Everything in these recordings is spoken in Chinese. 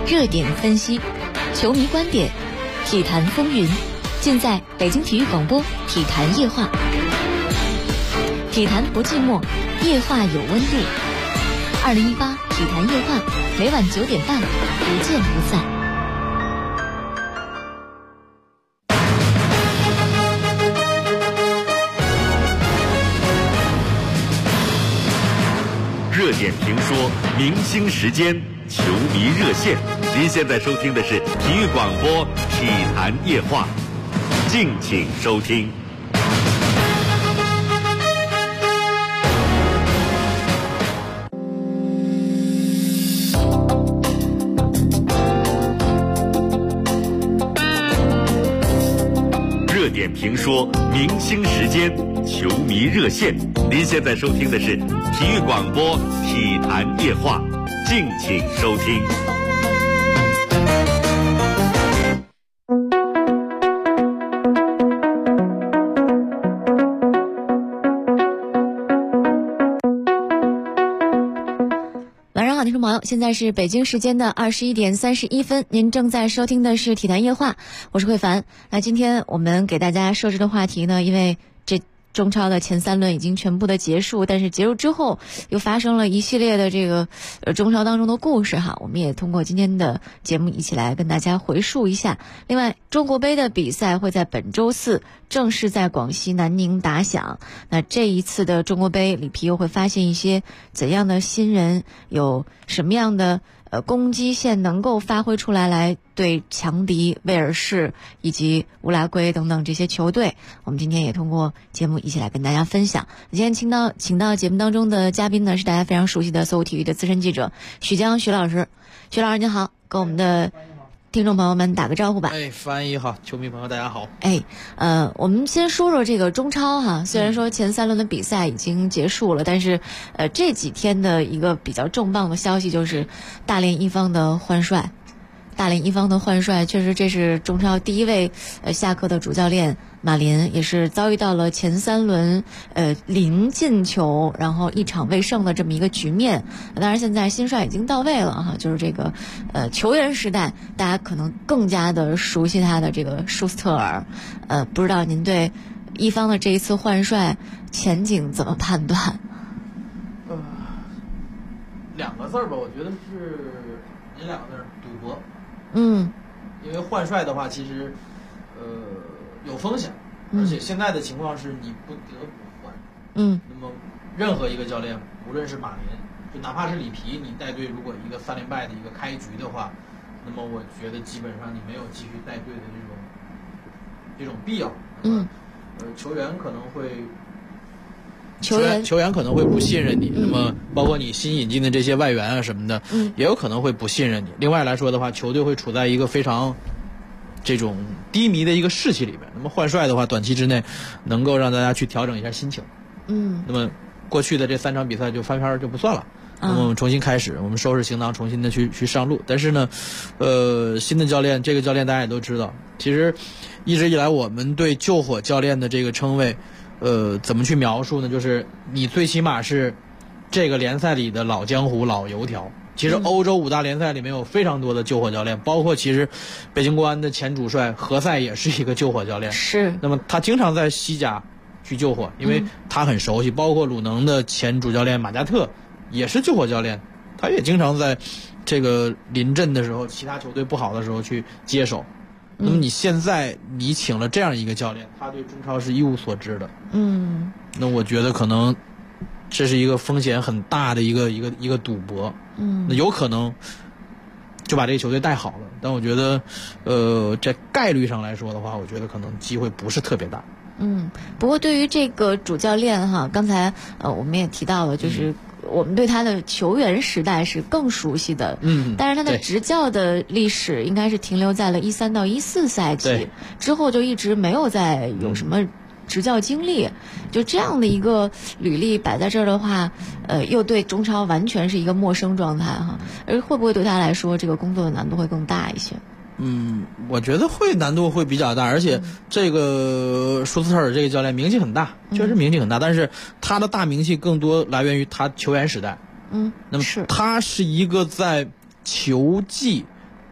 热点分析，球迷观点，体坛风云，尽在北京体育广播体坛夜话。体坛不寂寞，夜话有温度。2018体坛夜话，每晚9点半，不见不散。 热点评说，明星时间，球迷热线。您现在收听的是体育广播体坛夜话，敬请收听。热点评说，明星时间，球迷热线。您现在收听的是体育广播体坛夜话，敬请收听。 晚上好，听众朋友，现在是北京时间的21点31分，您正在收听的是体坛夜话，我是慧凡。那今天我们给大家设置的话题呢，因为这中超的前3轮已经全部的结束，但是结束之后又发生了一系列的这个中超当中的故事哈，我们也通过今天的节目一起来跟大家回述一下。另外，中国杯的比赛会在本周4正式在广西南宁打响。那这一次的中国杯，里皮又会发现一些怎样的新人，有什么样的攻击线能够发挥出来，来对强敌威尔士以及乌拉圭等等这些球队，我们今天也通过节目一起来跟大家分享。今天请到节目当中的嘉宾呢，是大家非常熟悉的搜狐体育的资深记者许江许老师。许老师您好，跟我们的听众朋友们打个招呼吧。 翻译好，球迷朋友大家好。 我们先说说这个中超哈，虽然说前3轮的比赛已经结束了，但是这几天的一个比较重磅的消息就是大连一方的换帅。确实这是中超第一位下课的主教练马林，也是遭遇到了前3轮零进球，然后一场未胜的这么一个局面。当然现在新帅已经到位了哈，就是这个球员时代大家可能更加的熟悉他的这个舒斯特尔。不知道您对一方的这一次换帅前景怎么判断 ？2个字吧，我觉得是哪2个字？赌博。因为换帅的话，其实有风险，而且现在的情况是你不得不换。那么任何一个教练，无论是马林，就哪怕是里皮，你带队如果一个3连败的一个开局的话，那么我觉得基本上你没有继续带队的这种必要。球员可能会。球员可能会不信任你，那么包括你新引进的这些外援啊什么的，也有可能会不信任你。另外来说的话，球队会处在一个非常这种低迷的一个士气里边。那么换帅的话，短期之内能够让大家去调整一下心情。那么过去的这3场比赛就翻篇就不算了。那么我们重新开始，我们收拾行囊，重新的去上路。但是呢，新的教练，这个教练大家也都知道，其实一直以来我们对救火教练的这个称谓。怎么去描述呢？就是你最起码是这个联赛里的老江湖、老油条。其实欧洲5大联赛里面有非常多的救火教练，包括其实北京国安的前主帅何塞也是一个救火教练。 是。 那么他经常在西甲去救火，因为他很熟悉。包括鲁能的前主教练马加特也是救火教练，他也经常在这个临阵的时候，其他球队不好的时候去接手。那么你现在你请了这样一个教练，他对中超是一无所知的。那我觉得可能这是一个风险很大的一个赌博。那有可能就把这个球队带好了，但我觉得在概率上来说的话，我觉得可能机会不是特别大。 不过对于这个主教练哈，刚才我们也提到了，就是我们对他的球员时代是更熟悉的，但是他的执教的历史应该是停留在了13到14赛季之后，就一直没有再有什么执教经历。就这样的一个履历摆在这儿的话，又对中超完全是一个陌生状态哈，而会不会对他来说这个工作的难度会更大一些？ 我觉得难度会比较大，而且这个舒斯特尔这个教练名气很大，确实名气很大，但是他的大名气更多来源于他球员时代。那么他是一个在球技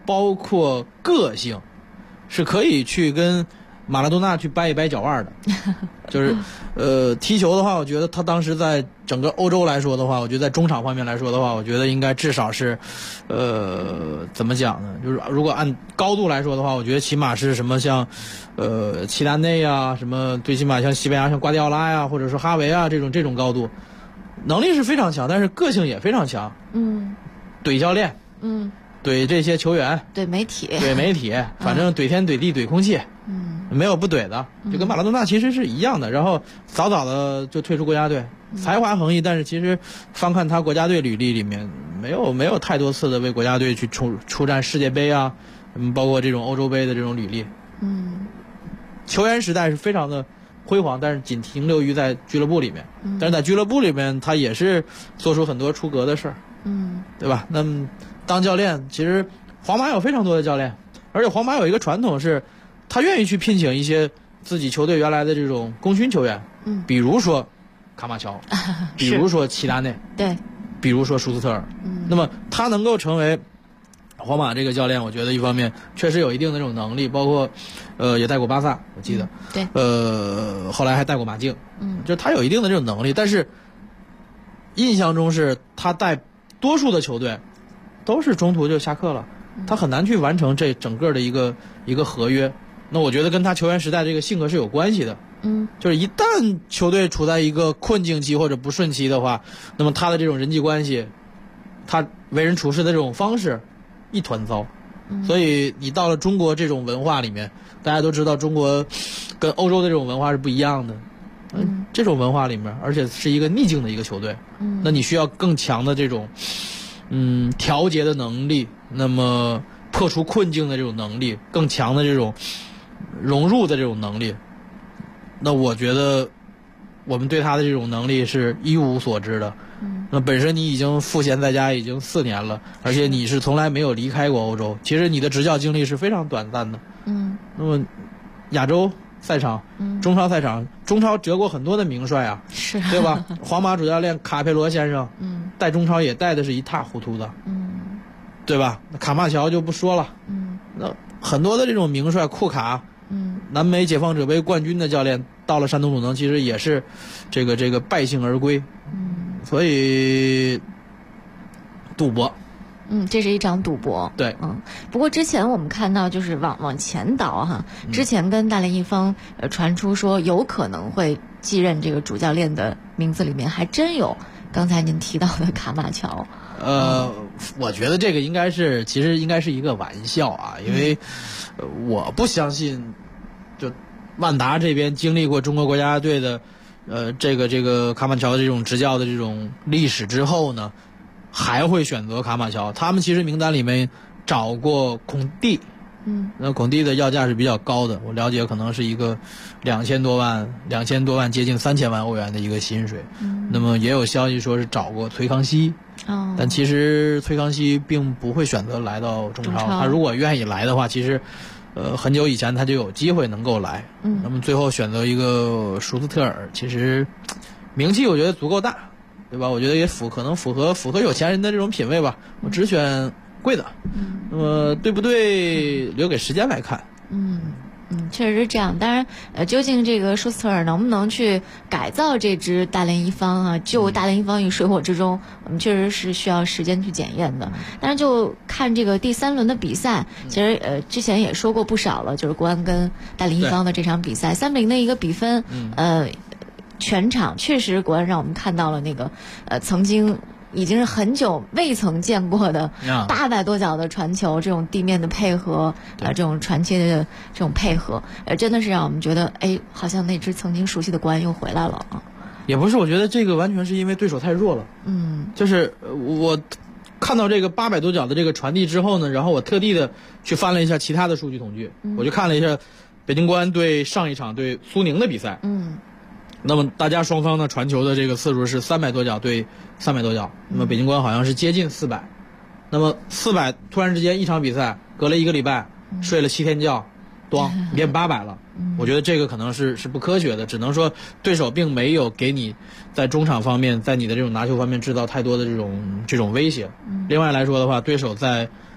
包括个性，是可以去跟马拉多纳去掰一掰脚腕的。就是踢球的话，我觉得他当时在整个欧洲来说的话，我觉得在中场方面来说的话，我觉得应该至少是怎么讲呢，就是如果按高度来说的话，我觉得起码是什么像齐达内啊，什么最起码像西班牙像瓜迪奥拉呀，或者说哈维啊，这种高度能力是非常强，但是个性也非常强。怼教练，怼这些球员， 怼媒体， 反正怼天怼地怼空气，没有不怼的，就跟马拉多纳其实是一样的。然后早早的就退出国家队，才华横溢，但是其实翻看他国家队履历里面，没有太多次的为国家队去出战世界杯啊，包括这种欧洲杯的这种履历。球员时代是非常的辉煌，但是仅停留于在俱乐部里面。但是在俱乐部里面，他也是做出很多出格的事儿。对吧？那么当教练，其实皇马有非常多的教练，而且皇马有一个传统是，他愿意去聘请一些自己球队原来的这种功勋球员，比如说卡马乔，比如说齐达内， 对， 比如说舒斯特尔。那么他能够成为皇马这个教练，我觉得一方面确实有一定的这种能力，包括也带过巴萨，我记得， 对， 后来还带过马竞，就是他有一定的这种能力，但是印象中是他带多数的球队都是中途就下课了，他很难去完成这整个的一个合约。那我觉得跟他球员时代这个性格是有关系的。就是一旦球队处在一个困境期或者不顺期的话，那么他的这种人际关系，他为人处事的这种方式一团糟。所以你到了中国这种文化里面，大家都知道中国跟欧洲的这种文化是不一样的。这种文化里面，而且是一个逆境的一个球队，那你需要更强的这种调节的能力，那么破除困境的这种能力，更强的这种融入的这种能力。那我觉得我们对他的这种能力是一无所知的。那本身你已经赋闲在家已经4年了，而且你是从来没有离开过欧洲，其实你的执教经历是非常短暂的。那么亚洲赛场，中超赛场，中超折过很多的名帅啊， 是， 对吧？皇马主教练卡佩罗先生，带中超也带的是一塌糊涂的，对吧？卡马乔就不说了，那很多的这种名帅，库卡，南美解放者杯冠军的教练，到了山东鲁能，其实也是这个败兴而归，所以赌博。 这是一场赌博。 对， 不过之前我们看到，就是往前倒哈，之前跟大连一方传出说有可能会继任这个主教练的名字里面，还真有刚才您提到的卡马乔。 我觉得这个其实应该是一个玩笑啊，因为我不相信，就万达这边经历过中国国家队的这个卡马乔的这种执教的这种历史之后呢，还会选择卡马乔。他们其实名单里面找过孔蒂，那孔蒂的要价是比较高的，我了解可能是一个2000多万接近3000万欧元的一个薪水。那么也有消息说是找过崔康熙，但其实崔康熙并不会选择来到中超，他如果愿意来的话，其实很久以前他就有机会能够来。那么最后选择一个舒斯特尔，其实名气我觉得足够大，对吧？我觉得也可能符合有钱人的这种品味吧。我只选贵的，那么对不对，留给时间来看。 确实是这样。当然，究竟这个舒斯特尔能不能去改造这支大连一方啊？救大连一方于水火之中，我们确实是需要时间去检验的。但是就看这个第3轮的比赛，其实之前也说过不少了，就是国安跟大连一方的这场比赛3-0的一个比分，全场确实国安让我们看到了那个曾经已经是很久未曾见过的800多脚的传球，这种地面的配合，这种传切的这种配合，真的是让我们觉得，好像那支曾经熟悉的国安又回来了啊！ 也不是，我觉得这个完全是因为对手太弱了。就是我看到这个800多脚的这个传递之后呢，然后我特地的去翻了一下其他的数据统计，我就看了一下北京国安对上一场对苏宁的比赛。那么大家双方的传球的这个次数是300多脚对300多脚，那么北京国安好像是接近400，那么400突然之间一场比赛隔了1个礼拜，睡了7天觉，变800了。我觉得这个可能是不科学的，只能说对手并没有给你在中场方面，在你的这种拿球方面制造太多的这种威胁。另外来说的话，对手在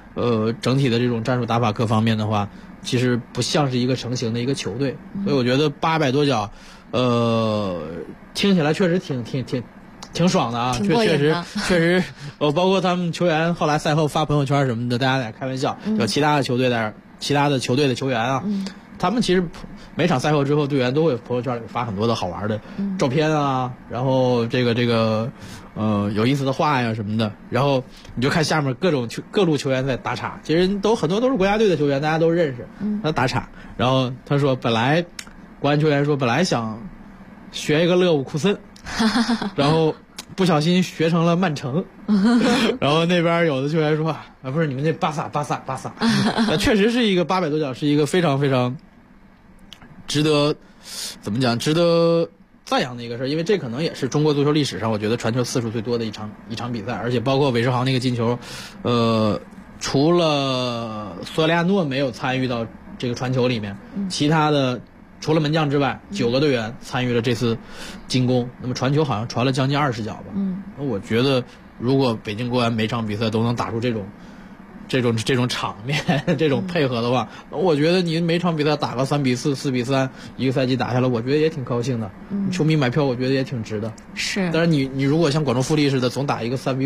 整体的这种战术打法各方面的话，其实不像是一个成型的一个球队，所以我觉得800多脚，听起来确实挺爽的啊，确实，包括他们球员后来赛后发朋友圈什么的，大家在开玩笑，有其他的球队的球员啊，他们其实每场赛后之后，队员都会朋友圈里发很多的好玩的照片啊，然后这个有意思的话呀什么的，然后你就看下面各路球员在打岔，其实很多都是国家队的球员，大家都认识，他打岔，然后他说国安球员说本来想学一个勒沃库森，然后不小心学成了曼城，然后那边有的球员说不是你们那巴萨，确实是一个800多脚，是一个非常非常值得赞扬的一个事，因为这可能也是中国足球历史上我觉得传球次数最多的一场比赛，而且包括韦世豪那个进球，除了索里亚诺没有参与到这个传球里面，其他的除了门将之外，9个队员参与了这次进攻，那么传球好像传了将近20脚吧。那我觉得如果北京国安每场比赛都能打出这种场面，这种配合的话，我觉得你每场比赛打个3比4、4比3，一个赛季打下来，我觉得也挺高兴的。球迷买票，我觉得也挺值的。 是。 但是你如果像广州富力似的，总打一个3比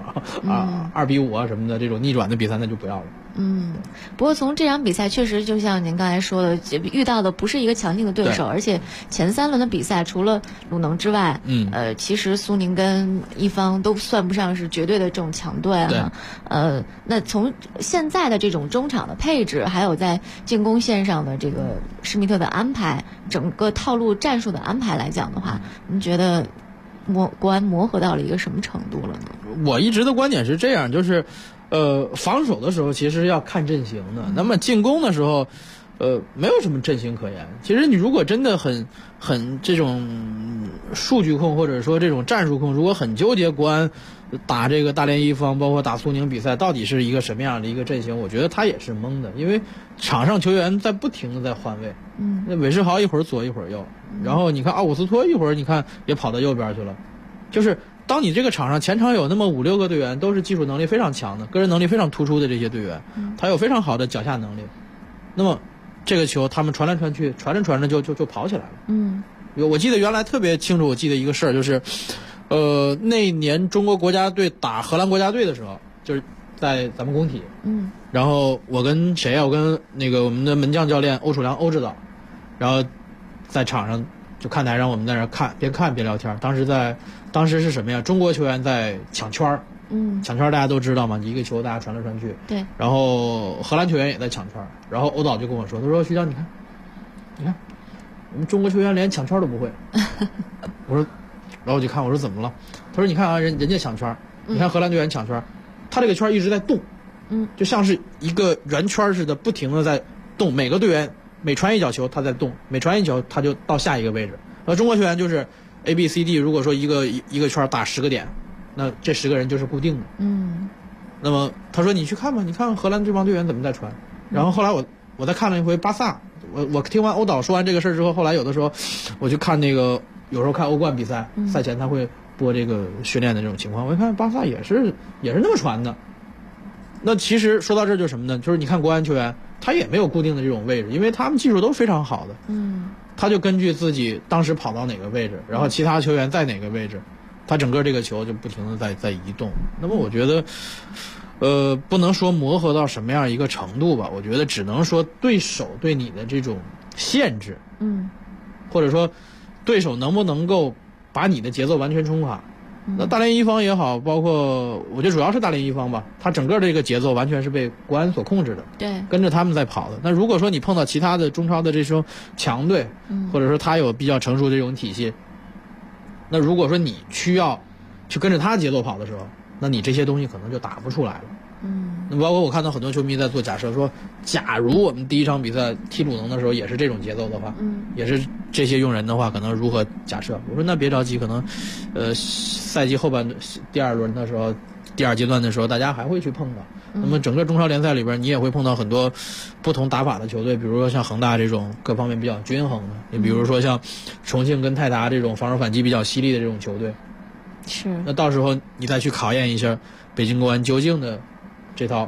52比5啊什么的这种逆转的比赛，那就不要了。 不过从这场比赛确实就像您刚才说的，遇到的不是一个强劲的对手，而且前3轮的比赛除了鲁能之外，其实苏宁跟一方都算不上是绝对的这种强队啊。那从现在的这种中场的配置，还有在进攻线上的这个施密特的安排，整个套路战术的安排来讲的话，您觉得国安磨合到了一个什么程度了呢？ 我一直的观点是这样，就是防守的时候其实要看阵型的，那么进攻的时候没有什么阵型可言。其实你如果真的很这种数据控或者说这种战术控，如果很纠结国安打这个大连一方包括打苏宁比赛到底是一个什么样的一个阵型，我觉得他也是懵的，因为场上球员在不停的在换位。那韦世豪一会儿左一会儿右，然后你看奥古斯托一会儿你看也跑到右边去了，就是当你这个场上前场有那么5-6个队员都是技术能力非常强的，个人能力非常突出的这些队员，他有非常好的脚下能力，那么这个球他们传来传去，传着就跑起来了。我记得原来特别清楚，我记得一个事儿就是，那年中国国家队打荷兰国家队的时候，就是在咱们工体，然后我跟那个我们的门将教练欧楚良欧指导，然后在场上就看台上我们在那看边聊天。当时是什么呀？中国球员在抢圈儿，抢圈儿大家都知道嘛，一个球大家传来传去。对。然后荷兰球员也在抢圈儿，然后欧导就跟我说，他说徐江你看，我们中国球员连抢圈都不会。我说，然后我就看我说怎么了？他说你看啊，人家抢圈，你看荷兰队员抢圈，他这个圈一直在动，就像是一个圆圈似的，不停的在动。每个队员每传一脚球他在动，每传一脚他就到下一个位置。而中国球员就是 A B C D， 如果说一个圈打10个点，那这10个人就是固定的。那么他说你去看吧，你看荷兰这帮队员怎么在传。然后后来我再看了一回巴萨，我听完欧导说完这个事儿之后，后来有的时候我去看那个，有时候看欧冠比赛，赛前他会播这个训练的这种情况，我一看巴萨也是那么传的。那其实说到这就是什么呢？就是你看国安球员，他也没有固定的这种位置，因为他们技术都非常好的。他就根据自己当时跑到哪个位置，然后其他球员在哪个位置，他整个这个球就不停的在移动。那么我觉得不能说磨合到什么样一个程度吧，我觉得只能说对手对你的这种限制，或者说对手能不能够把你的节奏完全冲垮。那大连一方也好，包括我觉得主要是大连一方吧，他整个这个节奏完全是被国安所控制的，对，跟着他们在跑的。那如果说你碰到其他的中超的这种强队，或者说他有比较成熟的这种体系，那如果说你需要去跟着他节奏跑的时候，那你这些东西可能就打不出来了。那包括我看到很多球迷在做假设，说假如我们第一场比赛踢鲁能的时候也是这种节奏的话，也是这些用人的话，可能如何假设？我说那别着急，可能赛季后半第2轮的时候，第2阶段的时候，大家还会去碰到。那么整个中超联赛里边，你也会碰到很多不同打法的球队，比如说像恒大这种各方面比较均衡的，你比如说像重庆跟泰达这种防守反击比较犀利的这种球队。是。那到时候你再去考验一下北京国安究竟的这套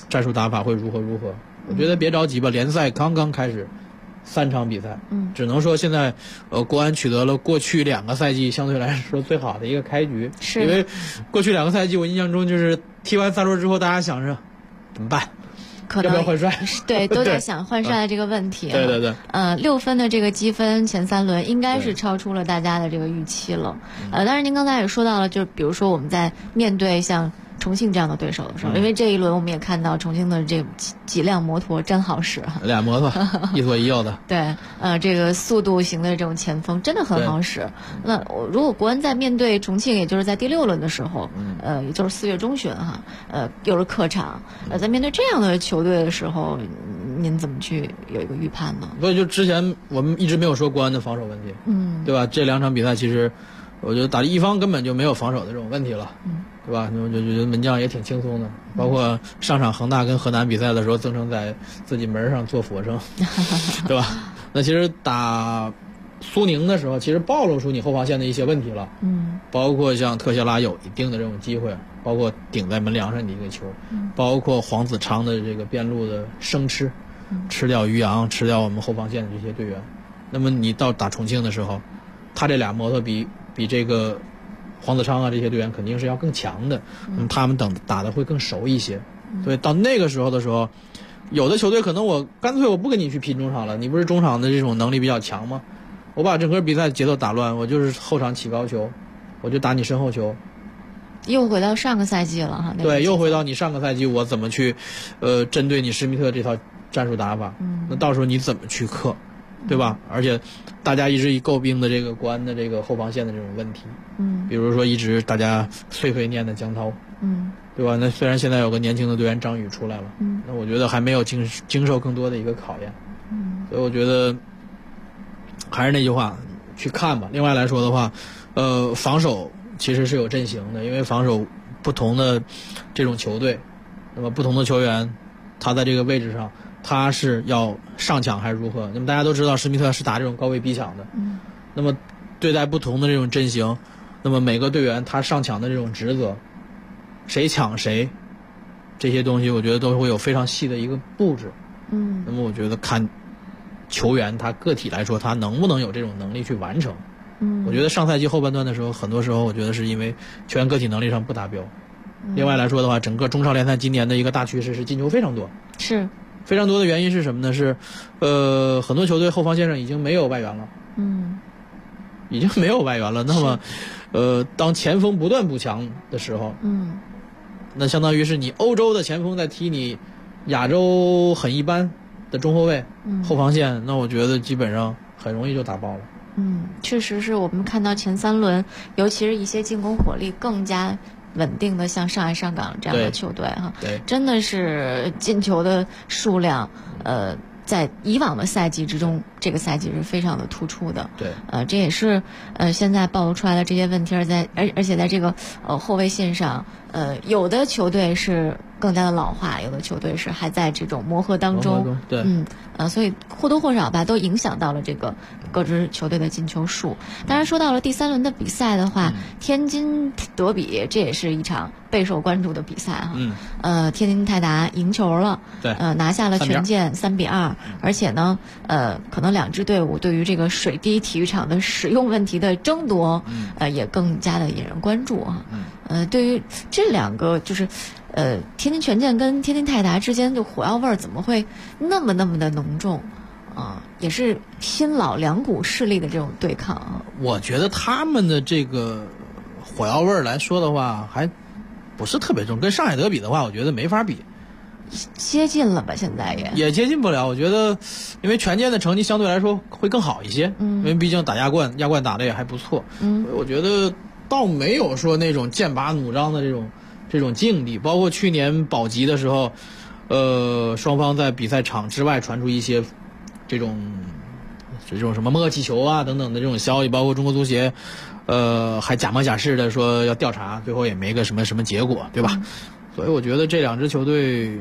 战术打法会如何。我觉得别着急吧，联赛刚刚开始，3场比赛，只能说现在国安取得了过去2个赛季相对来说最好的一个开局，因为过去2个赛季我印象中就是踢完3轮之后，大家想着怎么办？ 可能要不要换帅？ 对，都在想换帅的这个问题。 对。 6分的这个积分，前3轮应该是超出了大家的这个预期了。当然您刚才也说到了，就是比如说我们在面对像重庆这样的对手的时候，因为这一轮我们也看到重庆的这几辆摩托真好使哈， 俩摩托一左一右的。 对，这个速度型的这种前锋真的很好使。那如果国安在面对重庆，也就是在第6轮的时候，也就是4月中旬哈，又是客场，在面对这样的球队的时候，您怎么去有一个预判呢？ 所以就之前我们一直没有说国安的防守问题，对吧？这2场比赛其实，我觉得打一方根本就没有防守的这种问题了，对吧？我就觉得门将也挺轻松的，包括上场恒大跟河南比赛的时候，曾诚在自己门上做俯卧撑，对吧？那其实打苏宁的时候，其实暴露出你后防线的一些问题了，包括像特谢拉有一定的这种机会，包括顶在门梁上的一个球，包括黄子昌的这个边路的生吃，吃掉于洋，吃掉我们后防线的这些队员。那么你到打重庆的时候，他这俩摩托比这个黄子昌啊这些队员肯定是要更强的，他们打的会更熟一些，所以到那个时候的时候，有的球队可能我干脆我不跟你去拼中场了，你不是中场的这种能力比较强吗？我把整个比赛节奏打乱，我就是后场起高球，我就打你身后球。 又回到上个赛季了哈。 对，又回到你上个赛季我怎么去针对你施密特这套战术打法，那到时候你怎么去克，对吧？而且大家一直诟病的这个国安的这个后防线的这种问题，比如说一直大家碎碎念的江涛，对吧？那虽然现在有个年轻的队员张宇出来了，那我觉得还没有经受更多的一个考验，所以我觉得还是那句话，去看吧。另外来说的话，防守其实是有阵型的，因为防守不同的这种球队，那么不同的球员，他在这个位置上，他是要上抢还是如何？那么大家都知道施密特是打这种高位逼抢的，那么对待不同的这种阵型，那么每个队员他上抢的这种职责，谁抢谁，这些东西我觉得都会有非常细的一个布置。那么我觉得看球员他个体来说，他能不能有这种能力去完成？我觉得上赛季后半段的时候，很多时候我觉得是因为球员个体能力上不达标。另外来说的话，整个中超联赛今年的一个大趋势是进球非常多， 是非常多的原因是什么呢？是很多球队后防线上已经没有外援了，已经没有外援了。那么当前锋不断补强的时候，那相当于是你欧洲的前锋在踢你亚洲很一般的中后卫，后防线，那我觉得基本上很容易就打爆了。 确实是我们看到前3轮，尤其是一些进攻火力更加稳定的，像上海上港这样的球队哈，真的是进球的数量，在以往的赛季之中，这个赛季是非常的突出的。 对， 这也是现在暴露出来的这些问题，而且在这个后卫线上，有的球队是更加的老化，有的球队是还在这种磨合当中。 对， 所以或多或少吧，都影响到了这个各支球队的进球数。当然，说到了第3轮的比赛的话，天津德比这也是一场备受关注的比赛哈。天津泰达赢球了， 对， 拿下了全建3-2，而且呢，可能2支队伍对于这个水滴体育场的使用问题的争夺，也更加的引人关注哈。对于这2个就是天津权健跟天津泰达之间的火药味儿怎么会那么的浓重啊？也是新老2股势力的这种对抗啊。 我觉得他们的这个火药味儿来说的话，还不是特别重，跟上海德比的话，我觉得没法比。 接近了吧？现在也接近不了。我觉得，因为权健的成绩相对来说会更好一些，因为毕竟打亚冠打的也还不错，所以我觉得倒没有说那种剑拔弩张的这种境地。包括去年保级的时候，双方在比赛场之外传出一些这种什么默契球啊等等的这种消息，包括中国足协还假模假式的说要调查，最后也没个什么结果，对吧？所以我觉得这2支球队，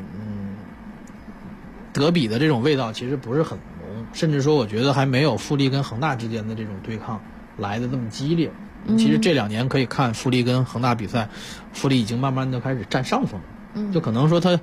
德比的这种味道其实不是很浓，甚至说我觉得还没有富力跟恒大之间的这种对抗来的这么激烈。其实这2年可以看富力跟恒大比赛，富力已经慢慢的开始占上风了，就可能说他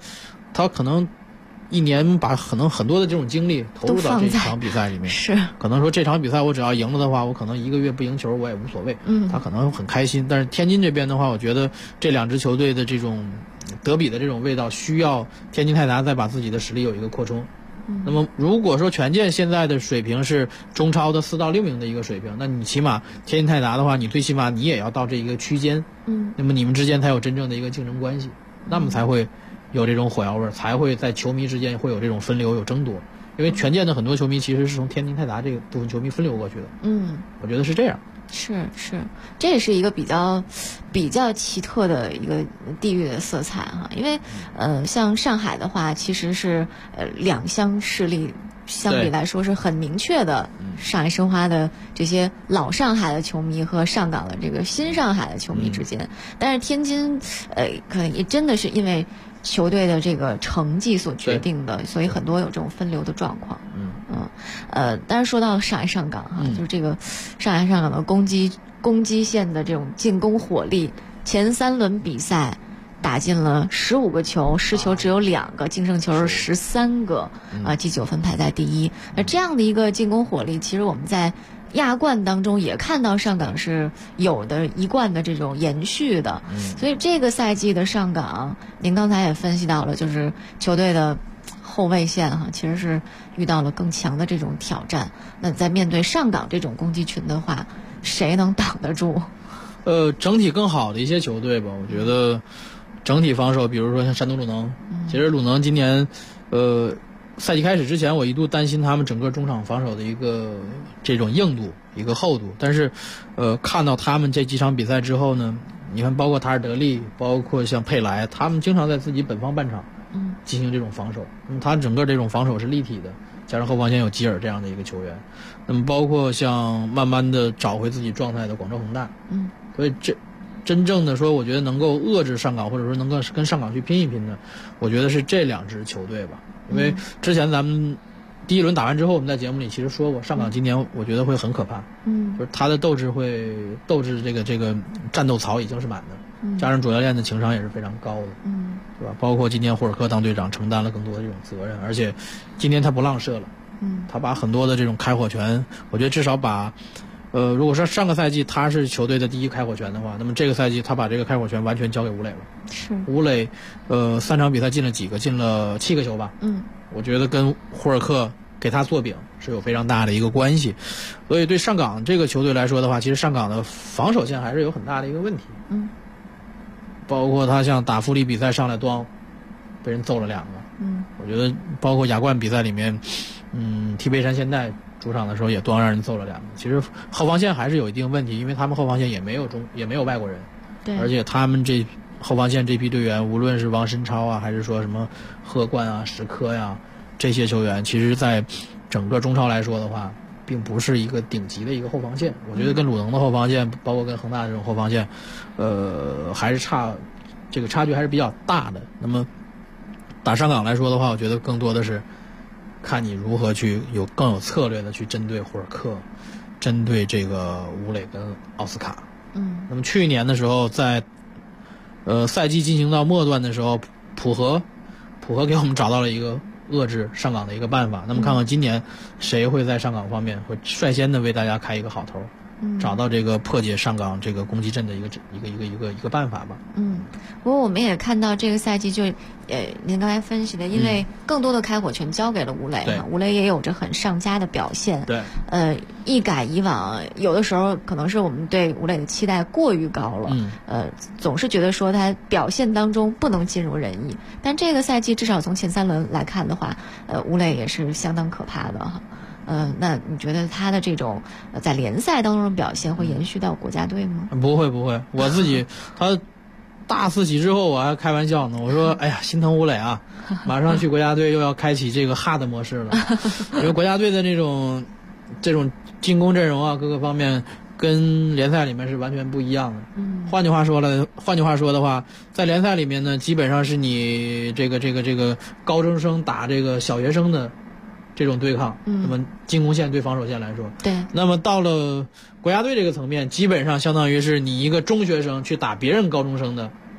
他可能一年把可能很多的这种精力投入到这场比赛里面， 是可能说这场比赛我只要赢了的话，我可能1个月不赢球我也无所谓，他可能很开心。但是天津这边的话，我觉得这2支球队的这种德比的这种味道，需要天津泰达再把自己的实力有一个扩充。那么如果说权健现在的水平是中超的4到6名的一个水平，那你起码天津泰达的话，你最起码你也要到这一个区间，那么你们之间才有真正的一个竞争关系，那么才会有这种火药味，才会在球迷之间会有这种分流有争夺。因为权健的很多球迷其实是从天津泰达这个部分球迷分流过去的，我觉得是这样。 是，这也是一个比较奇特的一个地域的色彩哈，因为像上海的话，其实是两乡势力相比来说是很明确的，上海申花的这些老上海的球迷和上港的这个新上海的球迷之间，但是天津可能也真的是因为球队的这个成绩所决定的，所以很多有这种分流的状况。但是说到上海上港哈，就是这个上海上港的攻击线的这种进攻火力，前3轮比赛打进了15个球，失球只有2个，净胜球是13个，积9分排在第1。那这样的一个进攻火力，其实我们在亚冠当中也看到上港是有的一贯的这种延续的，所以这个赛季的上港，您刚才也分析到了，就是球队的后卫线哈，其实是遇到了更强的这种挑战。那在面对上港这种攻击群的话，谁能挡得住？ 整体更好的一些球队吧，我觉得整体防守，比如说像山东鲁能，其实鲁能今年赛季开始之前，我一度担心他们整个中场防守的一个这种硬度，一个厚度。但是，看到他们这几场比赛之后呢，你看，包括塔尔德利，包括像佩莱，他们经常在自己本方半场，进行这种防守。那么他整个这种防守是立体的，加上后防线有吉尔这样的一个球员。那么包括像慢慢的找回自己状态的广州恒大，所以真正的说，我觉得能够遏制上港，或者说能够跟上港去拼一拼的，我觉得是这2支球队吧。因为之前咱们第1轮打完之后，我们在节目里其实说过，上港今年我觉得会很可怕，就是他的斗志这个战斗槽已经是满的，加上主教练的情商也是非常高的，对吧？包括今年霍尔克当队长承担了更多的这种责任，而且今年他不浪射了，他把很多的这种开火权，我觉得至少把如果说上个赛季他是球队的第1开火权的话，那么这个赛季他把这个开火权完全交给吴磊了。 是吴磊3场比赛进了几个？进了7个球吧。我觉得跟霍尔克给他做饼是有非常大的一个关系。所以对上港这个球队来说的话，其实上港的防守线还是有很大的一个问题。包括他像打富力比赛上来被人揍了2个。我觉得包括亚冠比赛里面，踢北山现代主场的时候也让人揍了2个。其实后防线还是有一定问题，因为他们后防线也没有外国人， 对， 而且他们这后防线这批队员，无论是王申超啊，还是说什么贺冠啊、石科呀，这些球员，其实在整个中超来说的话，并不是一个顶级的一个后防线。我觉得跟鲁能的后防线，包括跟恒大这种后防线，还是这个差距还是比较大的。那么打上港来说的话，我觉得更多的是看你如何去更有策略的去针对霍尔克，针对这个吴磊跟奥斯卡。那么去年的时候，在赛季进行到末段的时候，普和给我们找到了一个遏制上港的一个办法。那么看看今年谁会在上港方面会率先的为大家开一个好头，找到这个破解上港这个攻击阵的一个办法吧。 不过我们也看到这个赛季就您刚才分析的，因为更多的开火权交给了吴磊嘛，吴磊也有着很上佳的表现。 对， 一改以往，有的时候可能是我们对吴磊的期待过于高了，总是觉得说他表现当中不能尽如人意。但这个赛季至少从前3轮来看的话，吴磊也是相当可怕的哈。那你觉得他的这种在联赛当中的表现会延续到国家队吗？ 不会，我自己他大四喜之后我还开玩笑呢，我说哎呀心疼吴磊啊，马上去国家队又要开启这个 hard 模式了，因为国家队的这种进攻阵容啊，各个方面跟联赛里面是完全不一样的。换句话说的话，在联赛里面呢，基本上是你这个高中生打这个小学生的这种对抗，那么进攻线对防守线来说， 对， 那么到了国家队这个层面，基本上相当于是你一个中学生去打别人高中生的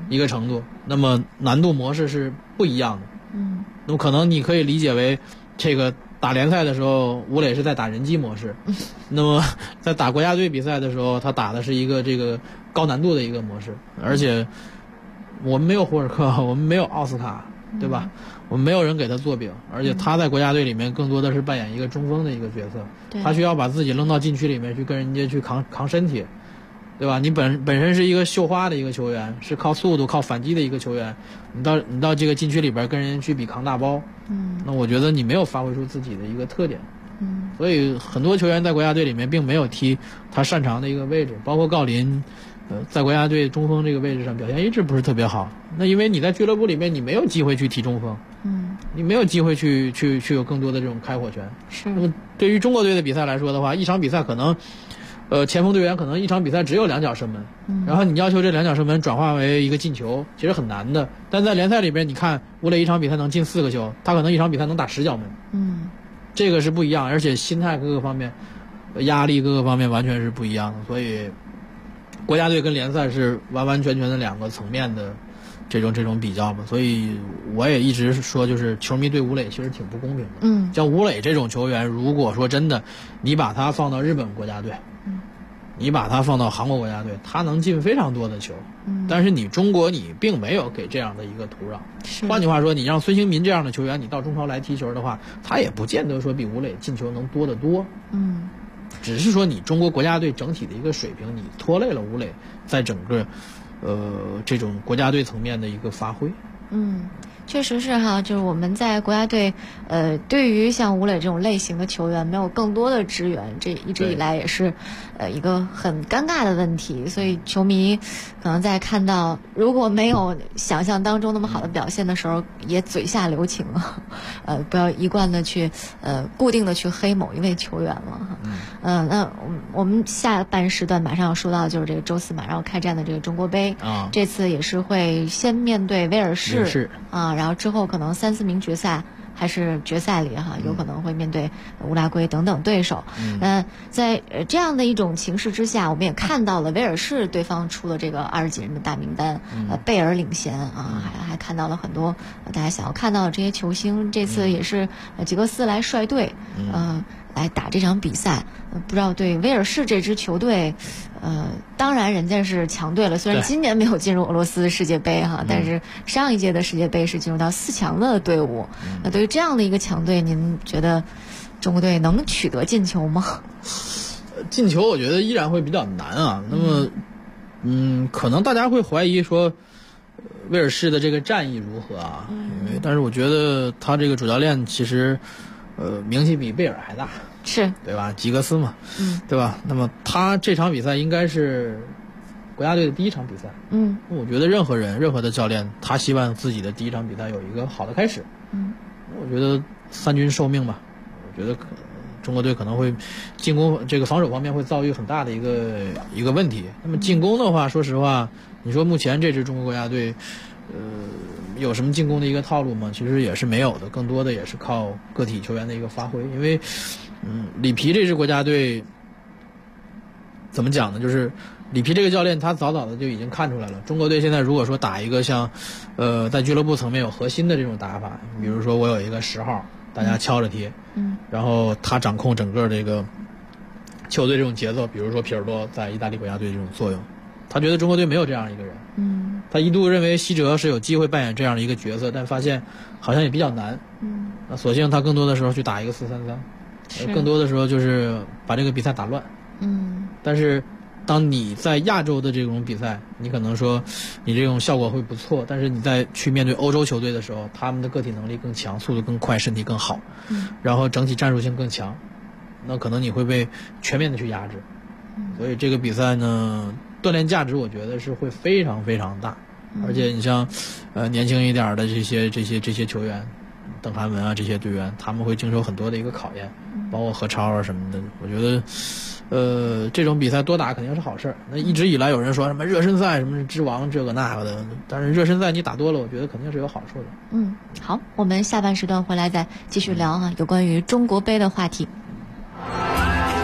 一个程度，那么难度模式是不一样的。那么可能你可以理解为，这个打联赛的时候，吴磊是在打人机模式，那么在打国家队比赛的时候，他打的是一个这个高难度的一个模式，而且我们没有胡尔克，我们没有奥斯卡，对吧？我们没有人给他做饼，而且他在国家队里面更多的是扮演一个中锋的一个角色，他需要把自己扔到禁区里面去跟人家去扛身体，对吧？你本身是一个绣花的一个球员，是靠速度靠反击的一个球员，你到这个禁区里边跟人家去比扛大包，那我觉得你没有发挥出自己的一个特点，所以很多球员在国家队里面并没有踢他擅长的一个位置，包括郜林。在国家队中锋这个位置上表现一直不是特别好，那因为你在俱乐部里面你没有机会去踢中锋，你没有机会去有更多的这种开火权。 是。 那么对于中国队的比赛来说的话，一场比赛可能，前锋队员可能一场比赛只有2脚射门，然后你要求这2脚射门转化为一个进球，其实很难的。但在联赛里边，你看吴磊一场比赛能进4个球，他可能一场比赛能打10脚门，这个是不一样，而且心态各个方面、压力各个方面完全是不一样的，所以。国家队跟联赛是完完全全的2个层面的这种比较嘛，所以我也一直说，就是球迷对吴磊其实挺不公平的。像吴磊这种球员，如果说真的你把他放到日本国家队，你把他放到韩国国家队，他能进非常多的球。但是你中国你并没有给这样的一个土壤。换句话说，你让孙兴民这样的球员你到中超来踢球的话，他也不见得说比吴磊进球能多得多。只是说你中国国家队整体的一个水平，你拖累了吴磊在整个这种国家队层面的一个发挥。 确实是哈，就是我们在国家队，对于像吴磊这种类型的球员没有更多的支援，这一直以来也是，一个很尴尬的问题。所以球迷可能在看到如果没有想象当中那么好的表现的时候，也嘴下留情了，不要一贯的去固定的去黑某一位球员了哈。那我们下半时段马上要说到就是这个周4马上要开战的这个中国杯，这次也是会先面对威尔士啊。然后之后可能3、4名决赛还是决赛里哈，有可能会面对乌拉圭等等对手。在这样的一种情势之下，我们也看到了威尔士对方出了这个20几人的大名单，贝尔领衔啊，还看到了很多大家想要看到的这些球星。这次也是吉格斯来率队，来打这场比赛。不知道对威尔士这支球队，当然人家是强队了，虽然今年没有进入俄罗斯世界杯哈，但是上一届的世界杯是进入到4强的队伍。那对于这样的一个强队，您觉得中国队能取得进球吗？ 进球我觉得依然会比较难啊。那么，可能大家会怀疑说，威尔士的这个战意如何啊？但是我觉得他这个主教练其实，名气比贝尔还大。 是对吧？吉格斯嘛，对吧？那么他这场比赛应该是国家队的第一场比赛。我觉得任何的教练，他希望自己的第一场比赛有一个好的开始。我觉得3军受命吧。我觉得中国队可能会进攻这个防守方面会遭遇很大的一个问题。那么进攻的话，说实话，你说目前这支中国国家队，有什么进攻的一个套路吗？其实也是没有的，更多的也是靠个体球员的一个发挥。因为里皮这支国家队怎么讲呢？就是里皮这个教练他早早的就已经看出来了，中国队现在如果说打一个像在俱乐部层面有核心的这种打法，比如说我有一个10号，大家敲着踢，然后他掌控整个这个球队这种节奏，比如说皮尔多在意大利国家队这种作用，他觉得中国队没有这样一个人。他一度认为希哲是有机会扮演这样的一个角色，但发现好像也比较难。那索性他更多的时候去打一个4-3-3，更多的时候就是把这个比赛打乱。但是当你在亚洲的这种比赛，你可能说你这种效果会不错，但是你在去面对欧洲球队的时候，他们的个体能力更强，速度更快，身体更好，然后整体战术性更强，那可能你会被全面的去压制。所以这个比赛呢，锻炼价值我觉得是会非常非常大。而且你像年轻一点的这些球员，邓涵文啊这些队员，他们会经受很多的一个考验，包括何超啊什么的。我觉得这种比赛多打肯定是好事。那一直以来有人说什么热身赛什么之王这个那个的，但是热身赛你打多了，我觉得肯定是有好处的。 好，我们下半时段回来再继续聊有关于中国杯的话题。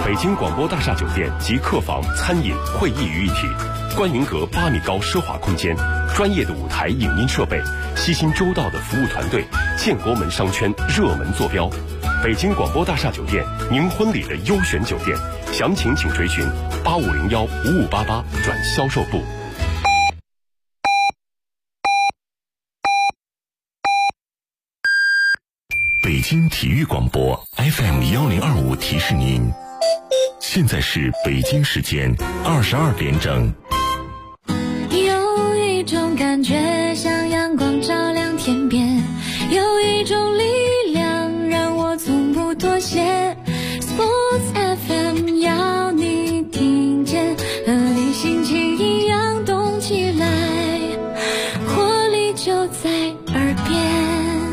北京广播大厦酒店集客房、餐饮、会议于一体，观云阁8米高奢华空间，专业的舞台影音设备，悉心周到的服务团队，建国门商圈热门坐标。北京广播大厦酒店，您婚礼的优选酒店，详情请垂询8501-5588转销售部。北京体育广播 FM1025提示您，现在是北京时间22点整。 有一种感觉像阳光照亮天边，有一种力量让我从不妥协。 Sports FM 要你听见，和你心情一样动起来，活力就在耳边。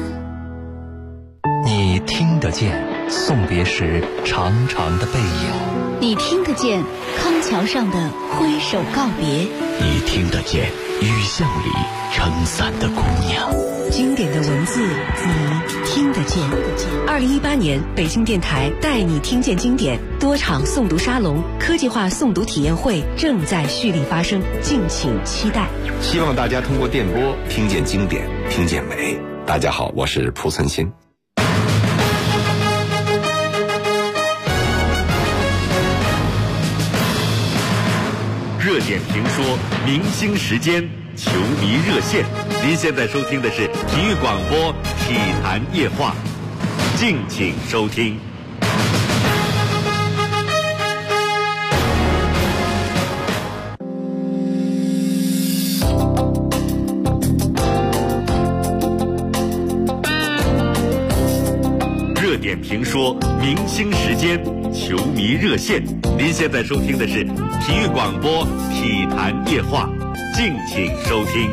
你听得见送别时长长的背影， 你听得见康桥上的挥手告别， 你听得见雨巷里撑伞的姑娘。 经典的文字你听得见。2018年北京电台带你听见经典多场诵读沙龙、科技化诵读体验会正在蓄力发生，敬请期待。 希望大家通过电波听见经典，听见美。大家好，我是蒲存昕。 热点评说，明星时间，球迷热线。您现在收听的是体育广播体坛夜话，敬请收听。热点评说，明星时间，球迷热线。您现在收听的是体育广播体坛夜话，敬请收听。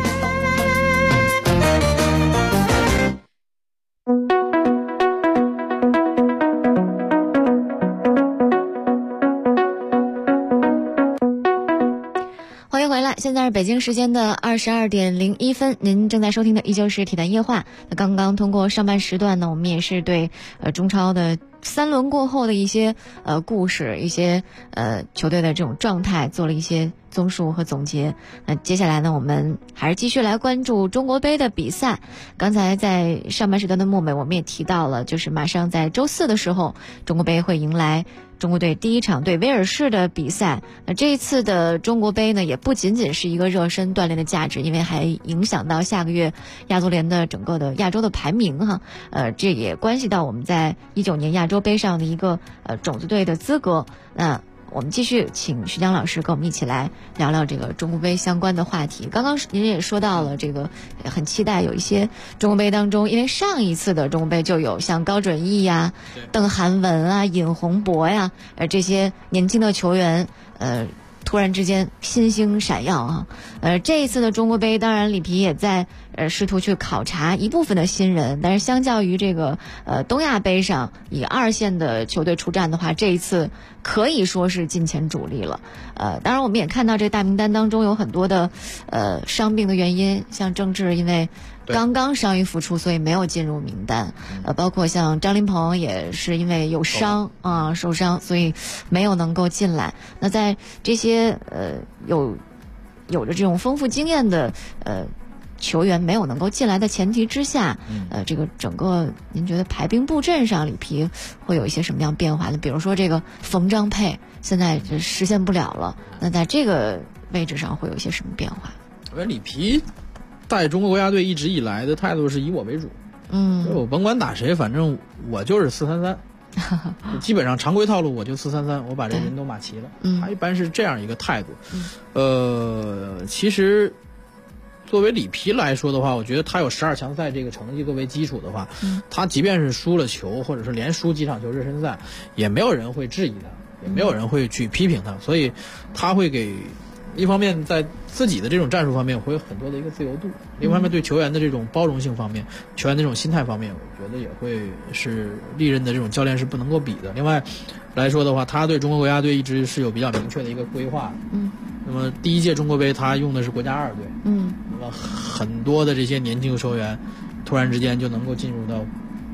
欢迎回来，现在是北京时间的22点01分，您正在收听的依旧是体坛夜话。那刚刚通过上半时段呢，我们也是对中超的3轮过后的一些故事，一些球队的这种状态做了一些综述和总结。那接下来呢，我们还是继续来关注中国杯的比赛。刚才在上半时段的末尾，我们也提到了，就是马上在周4的时候，中国杯会迎来中国队第一场对威尔士的比赛。那这一次的中国杯呢，也不仅仅是一个热身锻炼的价值，因为还影响到下个月亚足联的整个的亚洲的排名哈。这也关系到我们在19年亚洲杯上的一个种子队的资格。那我们继续请徐江老师跟我们一起来聊聊这个中国杯相关的话题。刚刚您也说到了这个，很期待有一些中国杯当中，因为上一次的中国杯就有像高准翼呀、邓涵文啊、尹洪博呀，这些年轻的球员，突然之间新星闪耀啊！这一次的中国杯，当然里皮也在试图去考察一部分的新人，但是相较于这个东亚杯上以2线的球队出战的话，这一次可以说是近前主力了。当然我们也看到这大名单当中有很多的伤病的原因，像郑智因为刚刚伤愈复出，所以没有进入名单。包括像张琳芃也是因为有伤受伤，所以没有能够进来。那在这些有着这种丰富经验的球员没有能够进来的前提之下，这个整个您觉得排兵布阵上里皮会有一些什么样变化呢？比如说这个冯张配现在就实现不了了，那在这个位置上会有一些什么变化？ 我觉得里皮带中国国家队一直以来的态度是以我为主，我甭管打谁，反正我就是4-3-3，基本上常规套路我就4-3-3，我把这人都码齐了。他一般是这样一个态度。其实作为里皮来说的话，我觉得他有12强赛这个成绩作为基础的话，他即便是输了球，或者是连输几场球热身赛，也没有人会质疑他，也没有人会去批评他，所以他会给一方面在自己的这种战术方面会有很多的一个自由度，另一方面对球员的这种包容性方面，球员的这种心态方面，我觉得也会是历任的这种教练是不能够比的。另外来说的话，他对中国国家队一直是有比较明确的一个规划。那么第一届中国杯他用的是国家2队，那么很多的这些年轻球员突然之间就能够进入到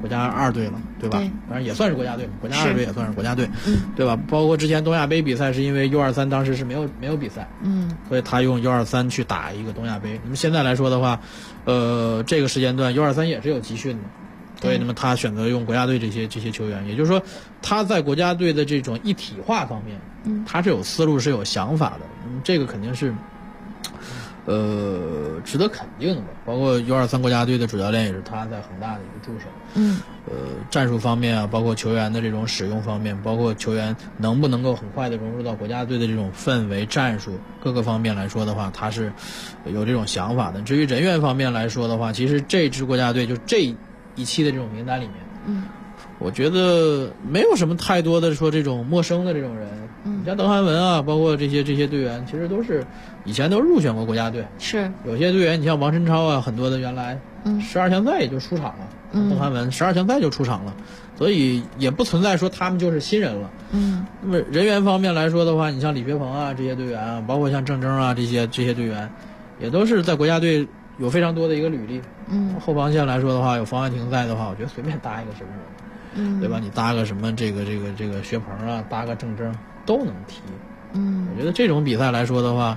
国家2队了，对吧？ 对， 当然也算是国家队，国家2队也算是国家队，对吧？包括之前东亚杯比赛是因为 U23 当时是没有比赛，所以他用 U23 去打一个东亚杯。那么现在来说的话，这个时间段 U23 也是有集训的。所以，那么他选择用国家队这些球员，也就是说，他在国家队的这种一体化方面，他是有思路、是有想法的。这个肯定是，值得肯定的。包括 U23 国家队的主教练也是他在恒大的一个助手。战术方面啊，包括球员的这种使用方面，包括球员能不能够很快的融入到国家队的这种氛围、战术各个方面来说的话，他是有这种想法的。至于人员方面来说的话，其实这支国家队就这一期的这种名单里面，我觉得没有什么太多的说这种陌生的这种人，你像邓涵文啊，包括这些队员，其实都是以前都入选过国家队， 是有些队员，你像王晨超啊，很多的原来12强赛也就出场了，邓涵文12强赛就出场了，所以也不存在说他们就是新人了。那么人员方面来说的话，你像李学鹏啊这些队员啊，包括像郑铮啊这些队员，也都是在国家队有非常多的一个履历。后防线来说的话，有冯潇霆在的话，我觉得随便搭一个什么人，对吧？你搭个什么这个学鹏啊，搭个郑铮都能踢。我觉得这种比赛来说的话，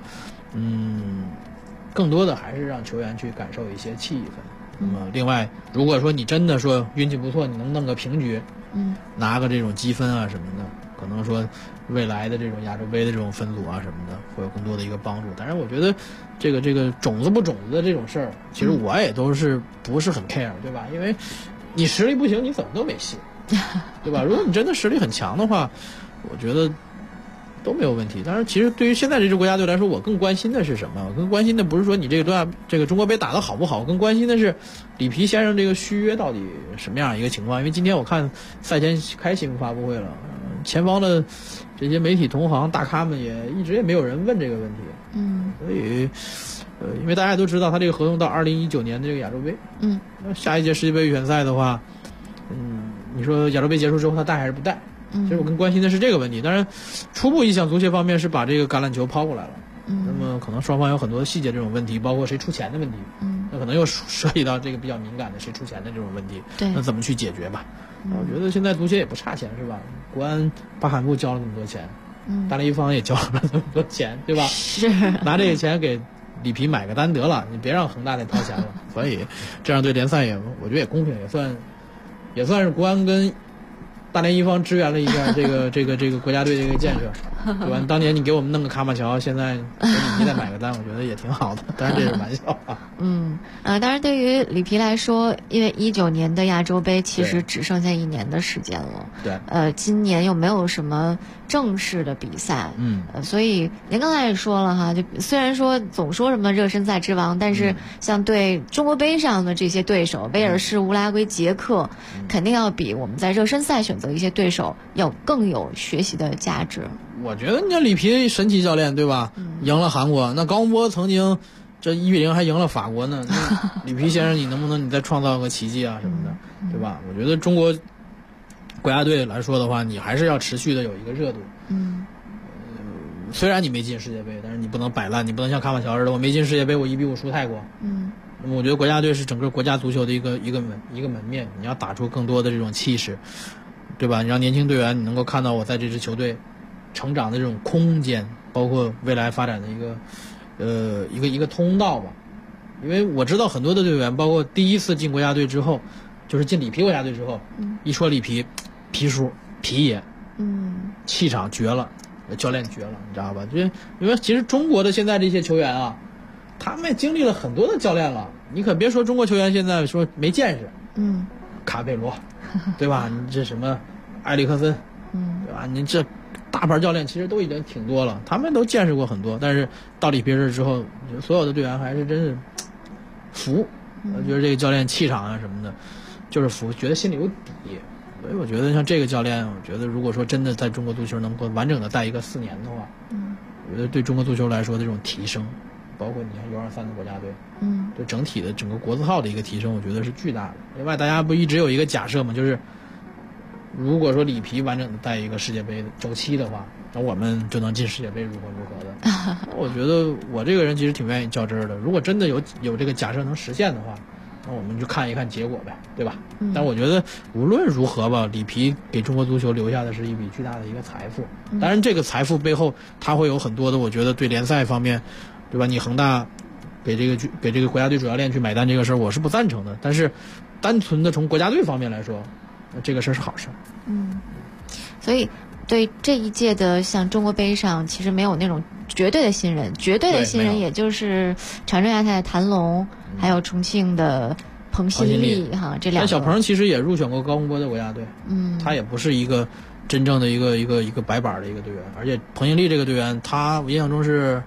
更多的还是让球员去感受一些气氛。那么另外，如果说你真的说运气不错，你能弄个平局，拿个这种积分啊什么的，可能说未来的这种亚洲杯的这种分组啊什么的，会有更多的一个帮助。但是我觉得这个种子不种子的这种事儿，其实我也都是不是很 care， 对吧？因为你实力不行，你怎么都没戏，对吧？如果你真的实力很强的话，我觉得都没有问题。当然，其实对于现在这支国家队来说，我更关心的是什么？我更关心的不是说你这个中国杯打得好不好，我更关心的是里皮先生这个续约到底什么样一个情况。因为今天我看赛前开新闻发布会了，前方的这些媒体同行大咖们也一直也没有人问这个问题。所以因为大家都知道他这个合同到2019年的这个亚洲杯，那下一届世界杯预选赛的话，你说亚洲杯结束之后他带还是不带？其实我更关心的是这个问题。当然，初步意向足协方面是把这个橄榄球抛过来了。那么可能双方有很多细节这种问题，包括谁出钱的问题。那可能又涉及到这个比较敏感的谁出钱的这种问题。 对， 那怎么去解决吧？我觉得现在足协也不差钱，是吧？国安巴罕布交了那么多钱，大连一方也交了那么多钱，对吧？ 是拿这个钱给里皮买个单得了，你别让恒大再掏钱了。所以这样对联赛我觉得也公平，也算是国安跟大连一方支援了一下这个国家队的一个建设，对吧？当年你给我们弄个卡马乔，现在你再买个单，我觉得也挺好的。当然这是玩笑啊。 当然对于里皮来说，因为19年的亚洲杯其实只剩下1年的时间了。 对。 今年又没有什么正式的比赛。所以您刚才也说了哈，就虽然说总说什么热身赛之王，但是像对中国杯上的这些对手，威尔士、乌拉圭、捷克，肯定要比我们在热身赛选择一些对手要更有学习的价值。 我觉得你看里皮神奇教练对吧？赢了韩国，那高洪波曾经这1-0还赢了法国呢。里皮先生，你能不能再创造个奇迹啊什么的，对吧？我觉得中国国家队来说的话，你还是要持续的有一个热度。虽然你没进世界杯，但是你不能摆烂，你不能像卡马乔似的，我没进世界杯，我1-5输泰国。那么我觉得国家队是整个国家足球的一个门面，你要打出更多的这种气势，对吧？你让年轻队员你能够看到我在这支球队成长的这种空间，包括未来发展的一个通道吧。因为我知道很多的队员，包括第一次进国家队之后，就是进里皮国家队之后，一说里皮叔皮爷，气场绝了，教练绝了，你知道吧？因为其实中国的现在这些球员啊，他们也经历了很多的教练了。你可别说中国球员现在说没见识，卡佩罗，对吧？你这什么埃里克森，对吧？你这大牌教练其实都已经挺多了，他们都见识过很多。但是到里皮这之后，所有的队员还是真是服，我觉得这个教练气场啊什么的，就是服，觉得心里有底。所以我觉得像这个教练，我觉得如果说真的在中国足球能够完整的带一个4年的话，我觉得对中国足球来说这种提升，包括你看U23的国家队，对整体的整个国字号的一个提升，我觉得是巨大的。另外，大家不一直有一个假设嘛，就是如果说里皮完整的带一个世界杯的周期的话，那我们就能进世界杯如何的。我觉得我这个人其实挺愿意较真儿的。如果真的有这个假设能实现的话， 那我们就看一看结果呗，对吧？但我觉得无论如何吧，里皮给中国足球留下的是一笔巨大的一个财富。当然，这个财富背后，它会有很多的，我觉得对联赛方面，对吧？你恒大给这个国家队主教练去买单这个事儿，我是不赞成的。但是，单纯的从国家队方面来说，这个事儿是好事。 所以对这一届的像中国杯上，其实没有那种绝对的新人，绝对的新人也就是长春亚泰的谭龙，还有重庆的彭新立哈，这两个。 小彭其实也入选过高洪波的国家队，他也不是一个真正的一个白板的一个队员，而且彭新立这个队员，他我印象中是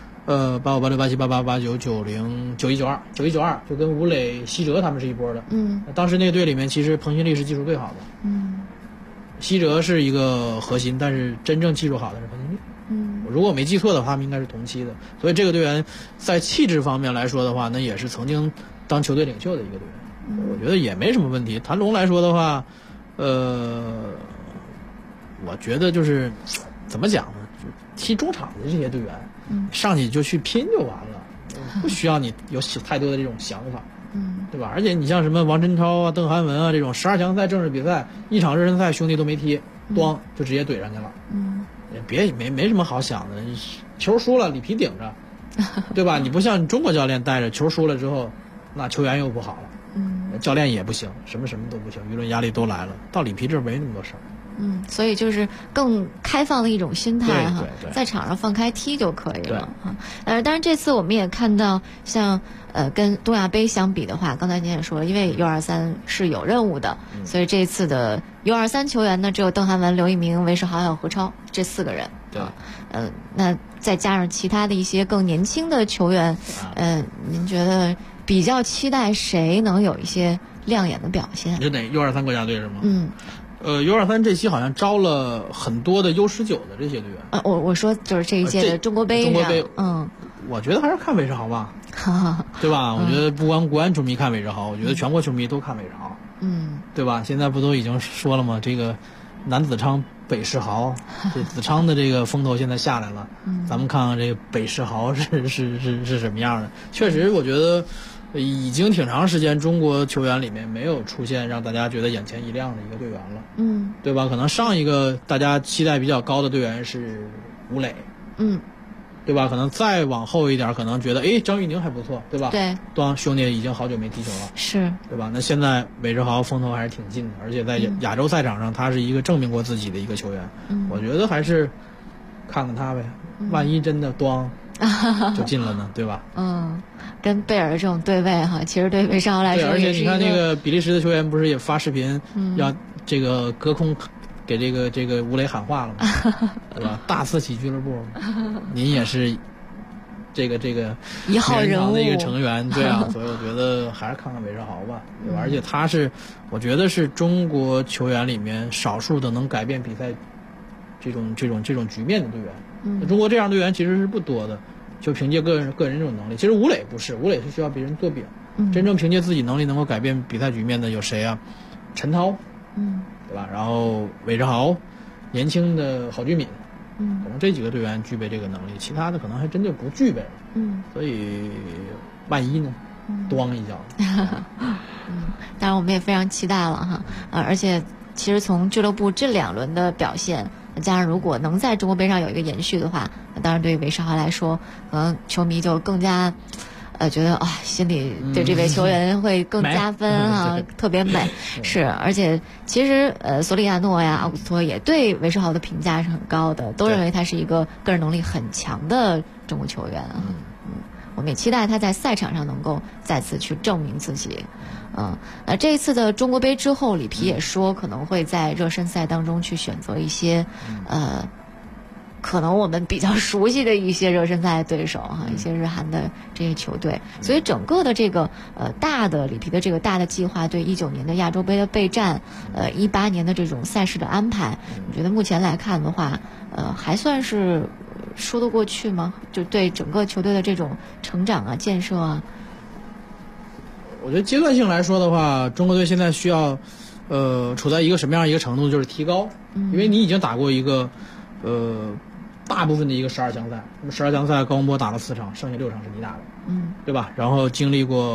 85、86、87、88、89、90、91、92，就跟吴磊、西哲他们是一波的。当时那个队里面，其实彭新立是技术最好的。西哲是一个核心，但是真正技术好的是彭新立。如果我没记错的话，他们应该是同期的。所以这个队员在气质方面来说的话，那也是曾经当球队领袖的一个队员。我觉得也没什么问题。谭龙来说的话，我觉得就是怎么讲呢？就踢中场的这些队员，上去就去拼就完了，不需要你有太多的这种想法。对吧？而且你像什么王晨超啊、邓涵文啊这种12强赛正式比赛，一场热身赛兄弟都没踢，咣就直接怼上去了。没什么好想的，球输了里皮顶着，对吧？你不像中国教练带着，球输了之后，那球员又不好了，教练也不行，什么都不行，舆论压力都来了。到里皮这儿没那么多事儿。 所以就是更开放的一种心态哈， 对在场上放开踢就可以了哈。当然这次我们也看到，像跟东亚杯相比的话，刚才您也说了，因为 U23 是有任务的，所以这次的 U23 球员呢，只有邓涵文、刘一鸣、韦世豪还有何超这4个人。 对， 那再加上其他的一些更年轻的球员，您觉得比较期待谁能有一些亮眼的表现？ 你是哪 U23 国家队是吗？U23 这期好像招了很多的 U19的这些队员。 我说就是这一届的中国杯上， 我觉得还是看韦世豪吧，对吧？我觉得不光国安球迷看韦世豪，我觉得全国球迷都看韦世豪，对吧？现在不都已经说了吗？这个南子昌北世豪，这子昌的这个风头现在下来了，咱们看看这个北世豪是什么样的。确实，我觉得已经挺长时间中国球员里面没有出现让大家觉得眼前一亮的一个队员了，对吧？可能上一个大家期待比较高的队员是吴磊，对吧？可能再往后一点，可能觉得张玉宁还不错，对吧？ 对， 兄弟已经好久没踢球了， 是，对吧？那现在韦世豪风头还是挺劲的，而且在亚洲赛场上，他是一个证明过自己的一个球员。我觉得还是看看他呗，万一真的就进了呢，对吧？ 跟贝尔这种对位哈，其实对韦世豪来说而且你看那个比利时的球员不是也发视频，要这个隔空给这个吴磊喊话了吗？对吧？大四喜俱乐部，您也是这个一号人物的一个成员，对啊，所以我觉得还是看看韦世豪吧，对吧？而且他是，我觉得是中国球员里面少数的能改变比赛这种局面的队员。中国这样队员其实是不多的，就凭借个人这种能力。其实吴磊不是，吴磊是需要别人做饼，真正凭借自己能力能够改变比赛局面的有谁啊？陈涛，对吧？然后韦世豪，年轻的郝俊敏，可能这几个队员具备这个能力，其他的可能还真就不具备了。所以万一呢？咣一下。 当然我们也非常期待了哈，而且其实从俱乐部这2轮的表现，加上如果能在中国杯上有一个延续的话，当然对于韦世豪来说，可能球迷就更加觉得心里对这位球员会更加分啊，特别美。是，而且其实索里亚诺呀、奥古斯托也对韦世豪的评价是很高的，都认为他是一个个人能力很强的中国球员啊。我们也期待他在赛场上能够再次去证明自己。这一次的中国杯之后，里皮也说可能会在热身赛当中去选择一些可能我们比较熟悉的一些热身赛对手哈，一些日韩的这些球队。所以整个的这个大的里皮的这个大的计划，对19年的亚洲杯的备战，18年的这种赛事的安排，我觉得目前来看的话，还算是说得过去吗？就对整个球队的这种成长啊、建设啊， 我觉得阶段性来说的话，中国队现在需要处在一个什么样一个程度，就是提高，因为你已经打过一个大部分的一个12强赛，那么12强赛高洪波打了4场，剩下6场是你打的，对吧？然后经历过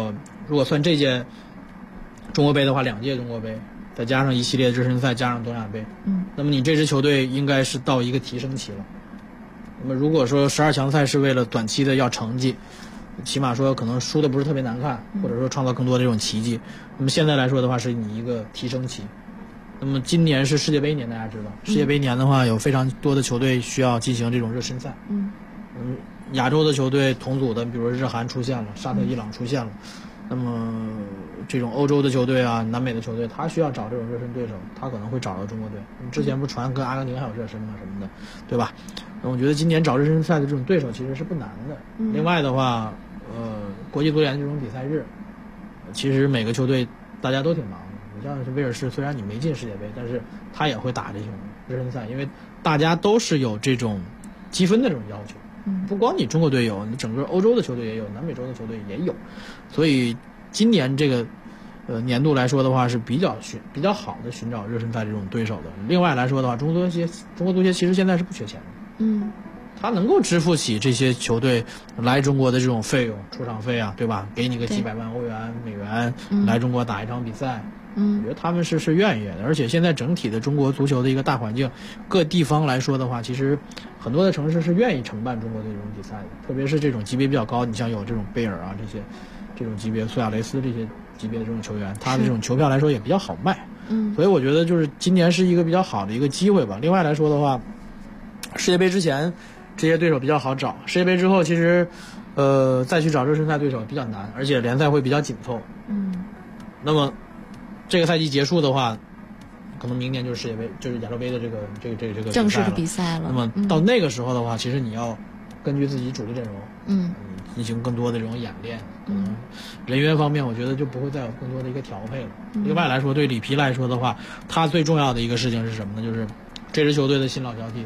如果算这届中国杯的话，2届中国杯，再加上一系列热身赛，加上东亚杯，那么你这支球队应该是到一个提升期了。那么如果说12强赛是为了短期的要成绩，起码说可能输的不是特别难看，或者说创造更多的这种奇迹，那么现在来说的话是你一个提升期。那么今年是世界杯年，大家知道，世界杯年的话有非常多的球队需要进行这种热身赛。亚洲的球队同组的，比如说日韩出现了，沙特、伊朗出现了，那么这种欧洲的球队啊，南美的球队，他需要找这种热身对手，他可能会找到中国队。之前不是传跟阿根廷还有热身吗？什么的，对吧？那我觉得今年找热身赛的这种对手其实是不难的。另外的话，国际足联这种比赛日，其实每个球队大家都挺忙的。你像是威尔士，虽然你没进世界杯，但是他也会打这种热身赛，因为大家都是有这种积分的这种要求。不光你中国队有，你整个欧洲的球队也有，南美洲的球队也有，所以今年这个年度来说的话是比较好的寻找热身赛这种对手的。另外来说的话，中国足协其实现在是不缺钱的，他能够支付起这些球队来中国的这种费用，出场费啊，对吧？给你个几百万欧元、美元来中国打一场比赛。我觉得他们是愿意的，而且现在整体的中国足球的一个大环境，各地方来说的话，其实很多的城市是愿意承办中国队这种比赛的，特别是这种级别比较高，你像有这种贝尔啊这种级别，苏亚雷斯这些级别的这种球员，他的这种球票来说也比较好卖。所以我觉得就是今年是一个比较好的一个机会吧。另外来说的话，世界杯之前这些对手比较好找，世界杯之后其实再去找热身赛对手比较难，而且联赛会比较紧凑。那么这个赛季结束的话，可能明年就是世界杯，就是亚洲杯的这个正式的比赛了。 那么到那个时候的话，其实你要根据自己主力阵容，进行更多的这种演练，可能人员方面我觉得就不会再有更多的一个调配了。另外来说，对里皮来说的话，他最重要的一个事情是什么呢？就是这支球队的新老交替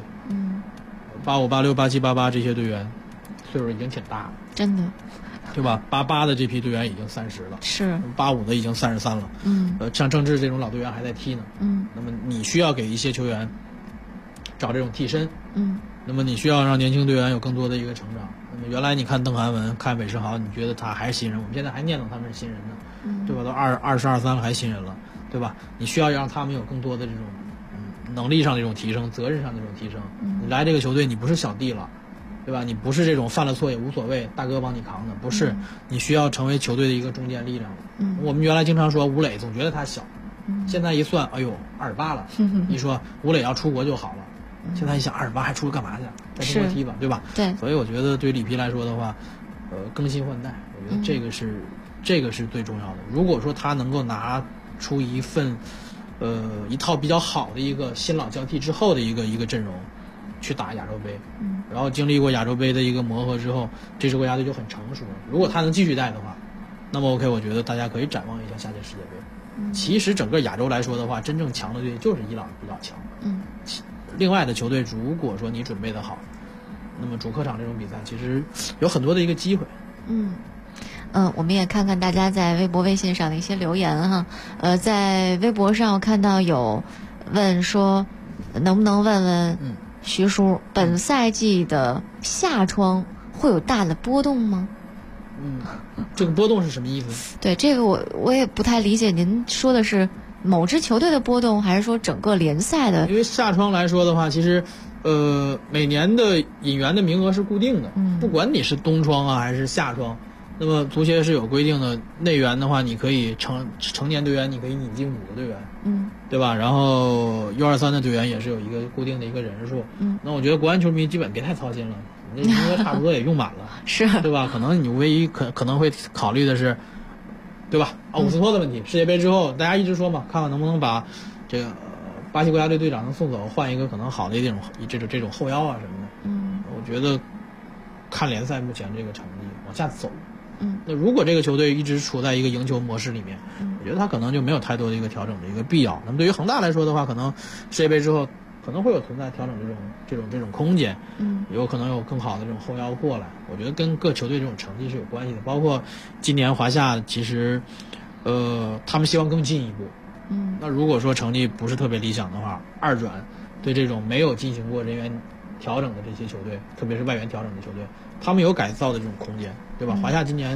，85、86、87、88这些队员岁数已经挺大了， 真的。 对吧？88的这批队员已经30了， 是 85的已经33了，像郑智这种老队员还在踢呢，那么你需要给一些球员找这种替身，那么你需要让年轻队员有更多的一个成长。那么原来你看邓涵文、看韦世豪，你觉得他还是新人，我们现在还念叨他们是新人呢，对吧？都22、23了还新人了，对吧？你需要让他们有更多的这种能力上的这种提升，责任上的这种提升。你来这个球队，你不是小弟了。对吧？你不是这种犯了错也无所谓，大哥帮你扛的，不是，你需要成为球队的一个中坚力量。我们原来经常说吴磊，总觉得他小，现在一算，哎呦，28了。一说吴磊要出国就好了，现在一想28还出国干嘛去？在中国踢吧，对吧？ 对。 所以我觉得对里皮来说的话，更新换代，我觉得这个是最重要的。如果说他能够拿出一份，一套比较好的一个新老交替之后的一个阵容。去打亚洲杯，然后经历过亚洲杯的一个磨合之后，这支国家队就很成熟了。如果他能继续带的话，那么 OK， 我觉得大家可以展望一下下届世界杯。其实整个亚洲来说的话，真正强的队就是伊朗比较强。另外的球队，如果说你准备的好，那么主客场这种比赛其实有很多的一个机会。 我们也看看大家在微博、微信上的一些留言哈。在微博上我看到有问说，能不能问问徐叔，本赛季的夏窗会有大的波动吗？ 这个波动是什么意思？ 对，这个我也不太理解，您说的是某支球队的波动，还是说整个联赛的？ 因为夏窗来说的话，其实每年的引援的名额是固定的，不管你是冬窗啊还是夏窗，那么足协是有规定的，内援的话你可以成年队员你可以引进5个队员，对吧？然后U23的队员也是有一个固定的一个人数，那我觉得国安球迷基本别太操心了，你这名额差不多也用满了， 是， 对吧？可能你唯一可能会考虑的是，对吧？伍斯托的问题，世界杯之后大家一直说嘛，看看能不能把这个巴西国家队队长能送走，换一个可能好的这种后腰啊什么的。我觉得看联赛目前这个成绩往下走。那如果这个球队一直处在一个赢球模式里面，我觉得他可能就没有太多的一个调整的一个必要。那么对于恒大来说的话，可能世界杯之后可能会有存在调整这种空间，有可能有更好的这种后腰过来。我觉得跟各球队这种成绩是有关系的。包括今年华夏其实，他们希望更进一步。那如果说成绩不是特别理想的话，二转对这种没有进行过人员调整的这些球队，特别是外援调整的球队，他们有改造的这种空间，对吧？华夏今年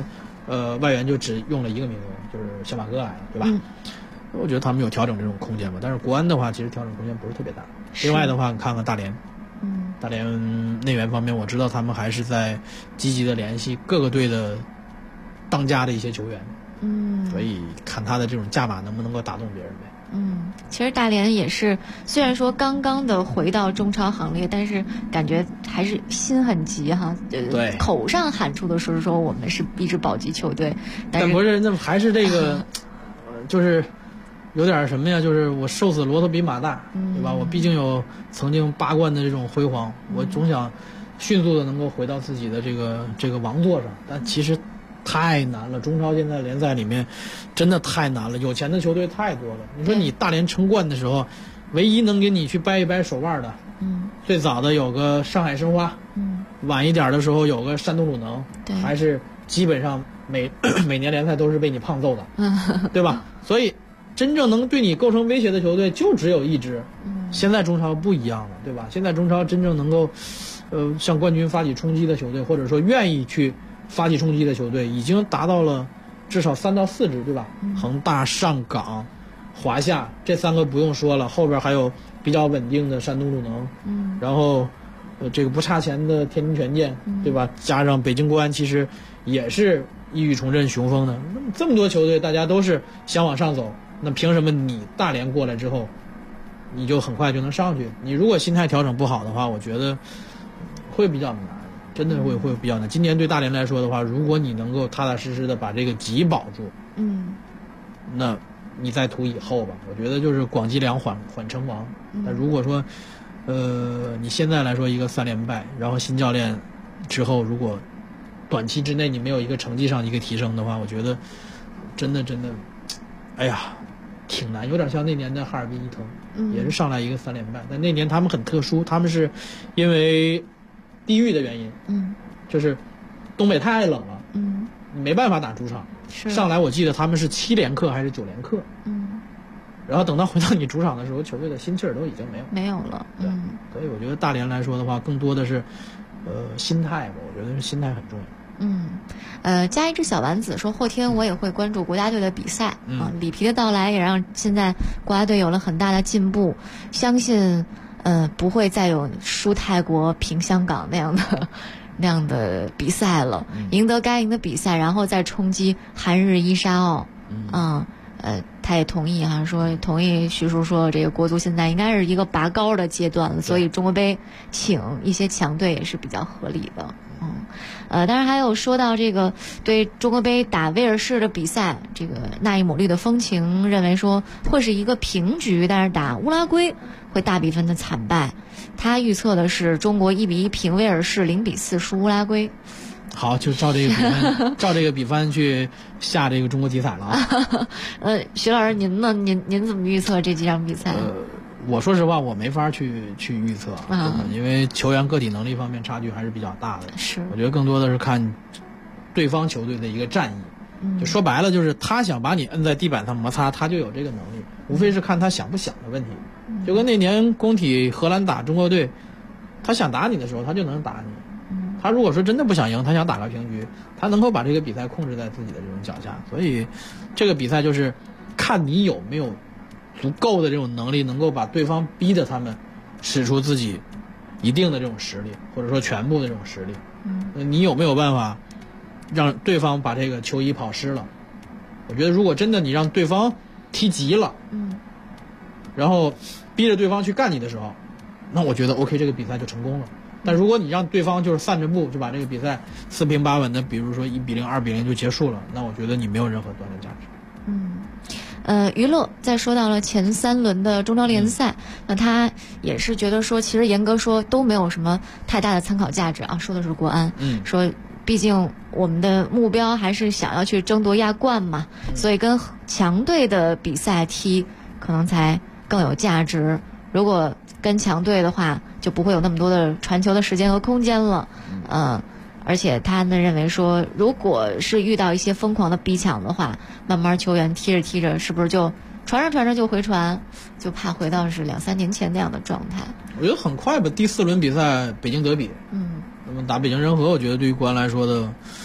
外援就只用了一个名额，就是小马哥来了，对吧？我觉得他们有调整这种空间吧，但是国安的话，其实调整空间不是特别大。另外的话，你看看大连，大连内援方面，我知道他们还是在积极的联系各个队的当家的一些球员，所以看他的这种价码能不能够打动别人呗。 其实大连也是，虽然说刚刚的回到中超行列，但是感觉还是心很急哈。 对， 口上喊出的是说我们是一支保级球队， 但不是，那还是这个，就是有点什么呀？就是我瘦死骆驼比马大，对吧？我毕竟有曾经8冠的这种辉煌，我总想迅速的能够回到自己的这个王座上，但其实太难了。中超现在联赛里面真的太难了，有钱的球队太多了。你说你大连争冠的时候，唯一能给你去掰一掰手腕的，最早的有个上海申花，晚一点的时候有个山东鲁能，还是基本上每年联赛都是被你胖揍的，对吧？所以真正能对你构成威胁的球队就只有一支。现在中超不一样了，对吧？现在中超真正能够向冠军发起冲击的球队，或者说愿意去发起冲击的球队，已经达到了至少3到4支，对吧？恒大、上港、华夏这3个不用说了，后边还有比较稳定的山东鲁能，然后这个不差钱的天津权健，对吧？加上北京国安，其实也是一语重振雄风的。那么这么多球队，大家都是想往上走，那凭什么你大连过来之后，你就很快就能上去？你如果心态调整不好的话，我觉得会比较难。真的会比较难。今年对大连来说的话，如果你能够踏踏实实的把这个级保住，那你再图以后吧。我觉得就是广积粮，缓称王。那如果说，你现在来说一个3连败，然后新教练之后，如果短期之内你没有一个成绩上一个提升的话，我觉得真的，哎呀，挺难。有点像那年的哈尔滨伊藤，也是上来一个3连败，但那年他们很特殊，他们是因为地域的原因，就是东北太冷了，你没办法打主场。上来我记得他们是7连客还是9连客，然后等到回到你主场的时候，球队的心气儿都已经没有了。对，所以我觉得大连来说的话，更多的是心态吧，我觉得心态很重要。 加一只小丸子说，后天我也会关注国家队的比赛啊。里皮的到来也让现在国家队有了很大的进步，相信不会再有输泰国、平香港那样的比赛了，赢得该赢的比赛，然后再冲击韩日伊沙奥。他也同意同意徐叔说，这个国足现在应该是一个拔高的阶段了，所以中国杯请一些强队也是比较合理的。当然还有说到这个对中国杯打威尔士的比赛，这个纳伊姆利的风情认为说会是一个平局，但是打乌拉圭会大比分的惨败。他预测的是中国1-1平威尔士，0-4输乌拉圭。 好，就照这个比分，照这个比分去下这个中国体彩了啊。 徐老师您呢？您怎么预测这几场比赛？ 我说实话，我没法去预测，因为球员个体能力方面差距还是比较大的。是，我觉得更多的是看对方球队的一个战意。就说白了，就是他想把你摁在地板上摩擦，他就有这个能力，无非是看他想不想的问题。就跟那年工体荷兰打中国队，他想打你的时候，他就能打你。他如果说真的不想赢，他想打个平局，他能够把这个比赛控制在自己的这种脚下。所以这个比赛就是看你有没有足够的这种能力，能够把对方逼着他们使出自己一定的这种实力，或者说全部的这种实力。你有没有办法让对方把这个球衣跑湿了？我觉得如果真的你让对方踢急了，然后逼着对方去干你的时候，那我觉得 OK， 这个比赛就成功了。但如果你让对方就是散着步就把这个比赛4平8稳的，比如说1-0、2-0就结束了，那我觉得你没有任何锻炼价值。 娱乐在说到了前3轮的中超联赛，那他也是觉得说，其实严格说都没有什么太大的参考价值啊。说的是国安，说毕竟我们的目标还是想要去争夺亚冠嘛，所以跟强队的比赛踢可能才更有价值。如果跟强队的话，就不会有那么多的传球的时间和空间了。而且他呢认为说，如果是遇到一些疯狂的逼抢的话，慢慢球员踢着踢着，是不是就传着就回传，就怕回到是2-3年前那样的状态。 我觉得很快吧，第4轮比赛北京德比，那么打北京人和，我觉得对于国安来说的，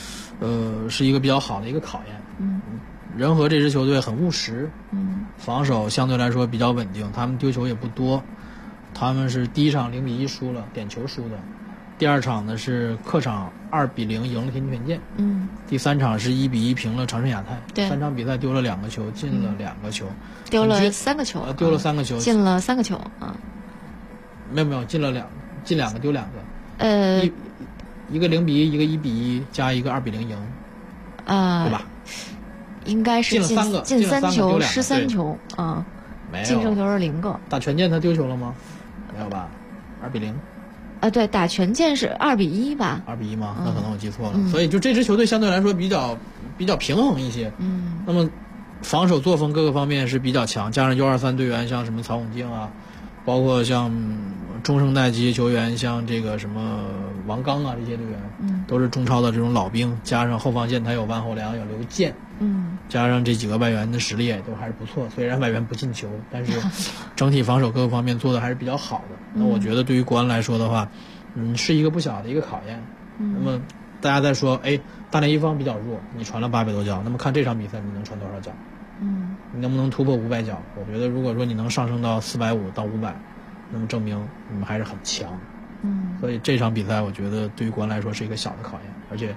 是一个比较好的一个考验。仁和这支球队很务实，防守相对来说比较稳定，他们丢球也不多，他们是第一场0-1输了，点球输的，第二场呢是客场2-0赢了天津权健，第三场是1-1平了长春亚泰， 对 ，3场比赛丢了2个球，进了2个球， 丢了3个球， 丢了3个球， 进了3个球啊， 没有进2个丢2个，一个0-1，一个1-1加一个2-0赢，对吧？ 应该是进3球失3球啊， 没有， 净胜球是0个。 打权健他丢球了吗？没有吧？2-0。 对，打权健是2-1吧 ？2-1吗？那可能我记错了。所以就这支球队相对来说比较平衡一些。那么防守作风各个方面是比较强，加上U23队员像什么曹永静啊，包括像中生代级球员像这个什么王刚啊，这些队员，都是中超的这种老兵，加上后防线他有万厚良，有刘健，加上这几个外援的实力也都还是不错。虽然外援不进球，但是整体防守各个方面做的还是比较好的。那我觉得对于国安来说的话，是一个不小的一个考验。那么大家在说，大连一方比较弱，你传了800多脚，那么看这场比赛你能传多少脚？你能不能突破500脚？我觉得如果说你能上升到450到500，那么证明你们还是很强。所以这场比赛我觉得对于国安来说是一个小的考验，而且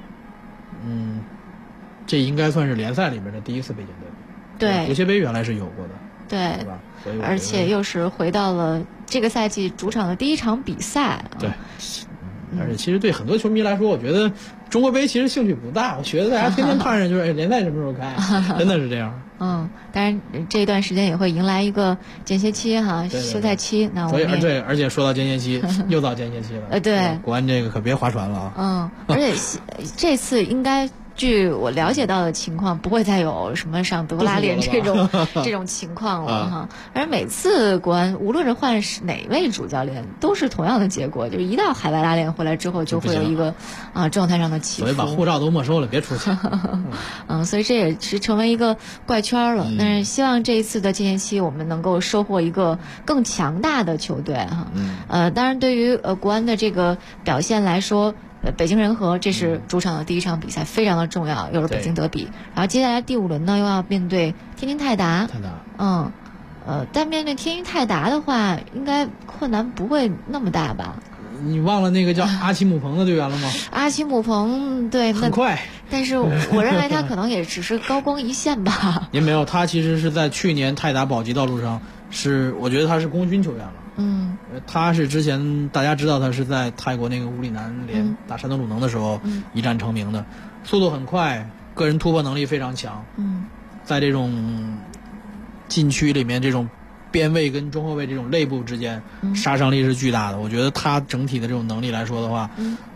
这应该算是联赛里边的第一次北京德比。 对， 足协杯原来是有过的， 对吧？所以而且又是回到了这个赛季主场的第一场比赛。 对，而且其实对很多球迷来说，我觉得中国杯其实兴趣不大，我觉得大家天天盼着就是联赛什么时候开，真的是这样。 当然这一段时间也会迎来一个间歇期哈，休赛期。那我们而且说到间歇期，又到间歇期了。 对， 国安这个可别划船了啊。 而且这次应该据我了解到的情况，不会再有什么上德拉联这种情况了哈。而每次国安无论是换哪位主教练，都是同样的结果，就是一到海外拉联回来之后，就会有一个状态上的起伏。 所以把护照都没收了，别出去。 所以这也是成为一个怪圈了。但是希望这一次的间歇期，我们能够收获一个更强大的球队哈。当然对于国安的这个表现来说，北京人和这是主场的第一场比赛，非常的重要，又是北京德比。然后接下来第5轮呢，又要面对天津泰达。但面对天津泰达的话，应该困难不会那么大吧？ 你忘了那个叫阿奇姆彭的队员了吗？ 阿奇姆彭，对， 很快。 但是我认为他可能也只是高光一现吧。 也没有，他其实是在去年泰达保级道路上我觉得他是功勋球员了。他是之前大家知道他是在泰国那个乌里南联打山东鲁能的时候一战成名的，速度很快，个人突破能力非常强。在这种禁区里面，这种边卫跟中后卫这种内部之间，杀伤力是巨大的。我觉得他整体的这种能力来说的话，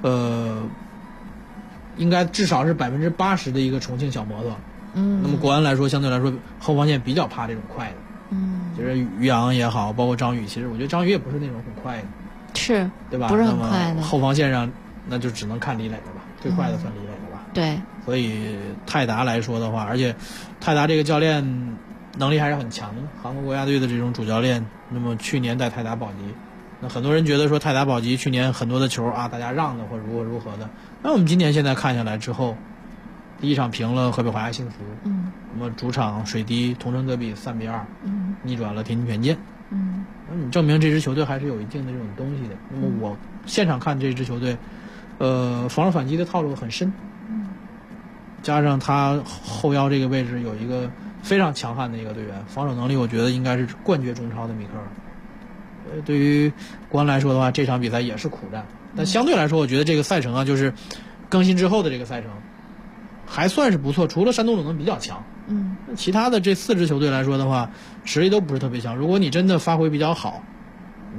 应该至少是80%的一个重庆小摩托。那么国安来说，相对来说后防线比较怕这种快的。就是于洋也好，包括张宇，其实我觉得张宇也不是那种很快的， 是， 对吧？ 不是很快的。 后防线上，那就只能看李磊了吧，最快的算李磊了吧？ 对。 所以泰达来说的话，而且泰达这个教练能力还是很强的，韩国国家队的这种主教练，那么去年带泰达保级，那很多人觉得说泰达保级去年很多的球大家让的或者如何的，那我们今年现在看下来之后，第一场平了河北华夏幸福，那么主场水滴同城德比3-2，逆转了天津权健，那你证明这支球队还是有一定的这种东西的。那么我现场看这支球队，防守反击的套路很深，加上他后腰这个位置有一个非常强悍的一个队员，防守能力我觉得应该是冠绝中超的米克尔。对于国安来说的话，这场比赛也是苦战，但相对来说，我觉得这个赛程就是更新之后的这个赛程还算是不错，除了山东鲁能比较强，其他的这4支球队来说的话，实力都不是特别强。如果你真的发挥比较好，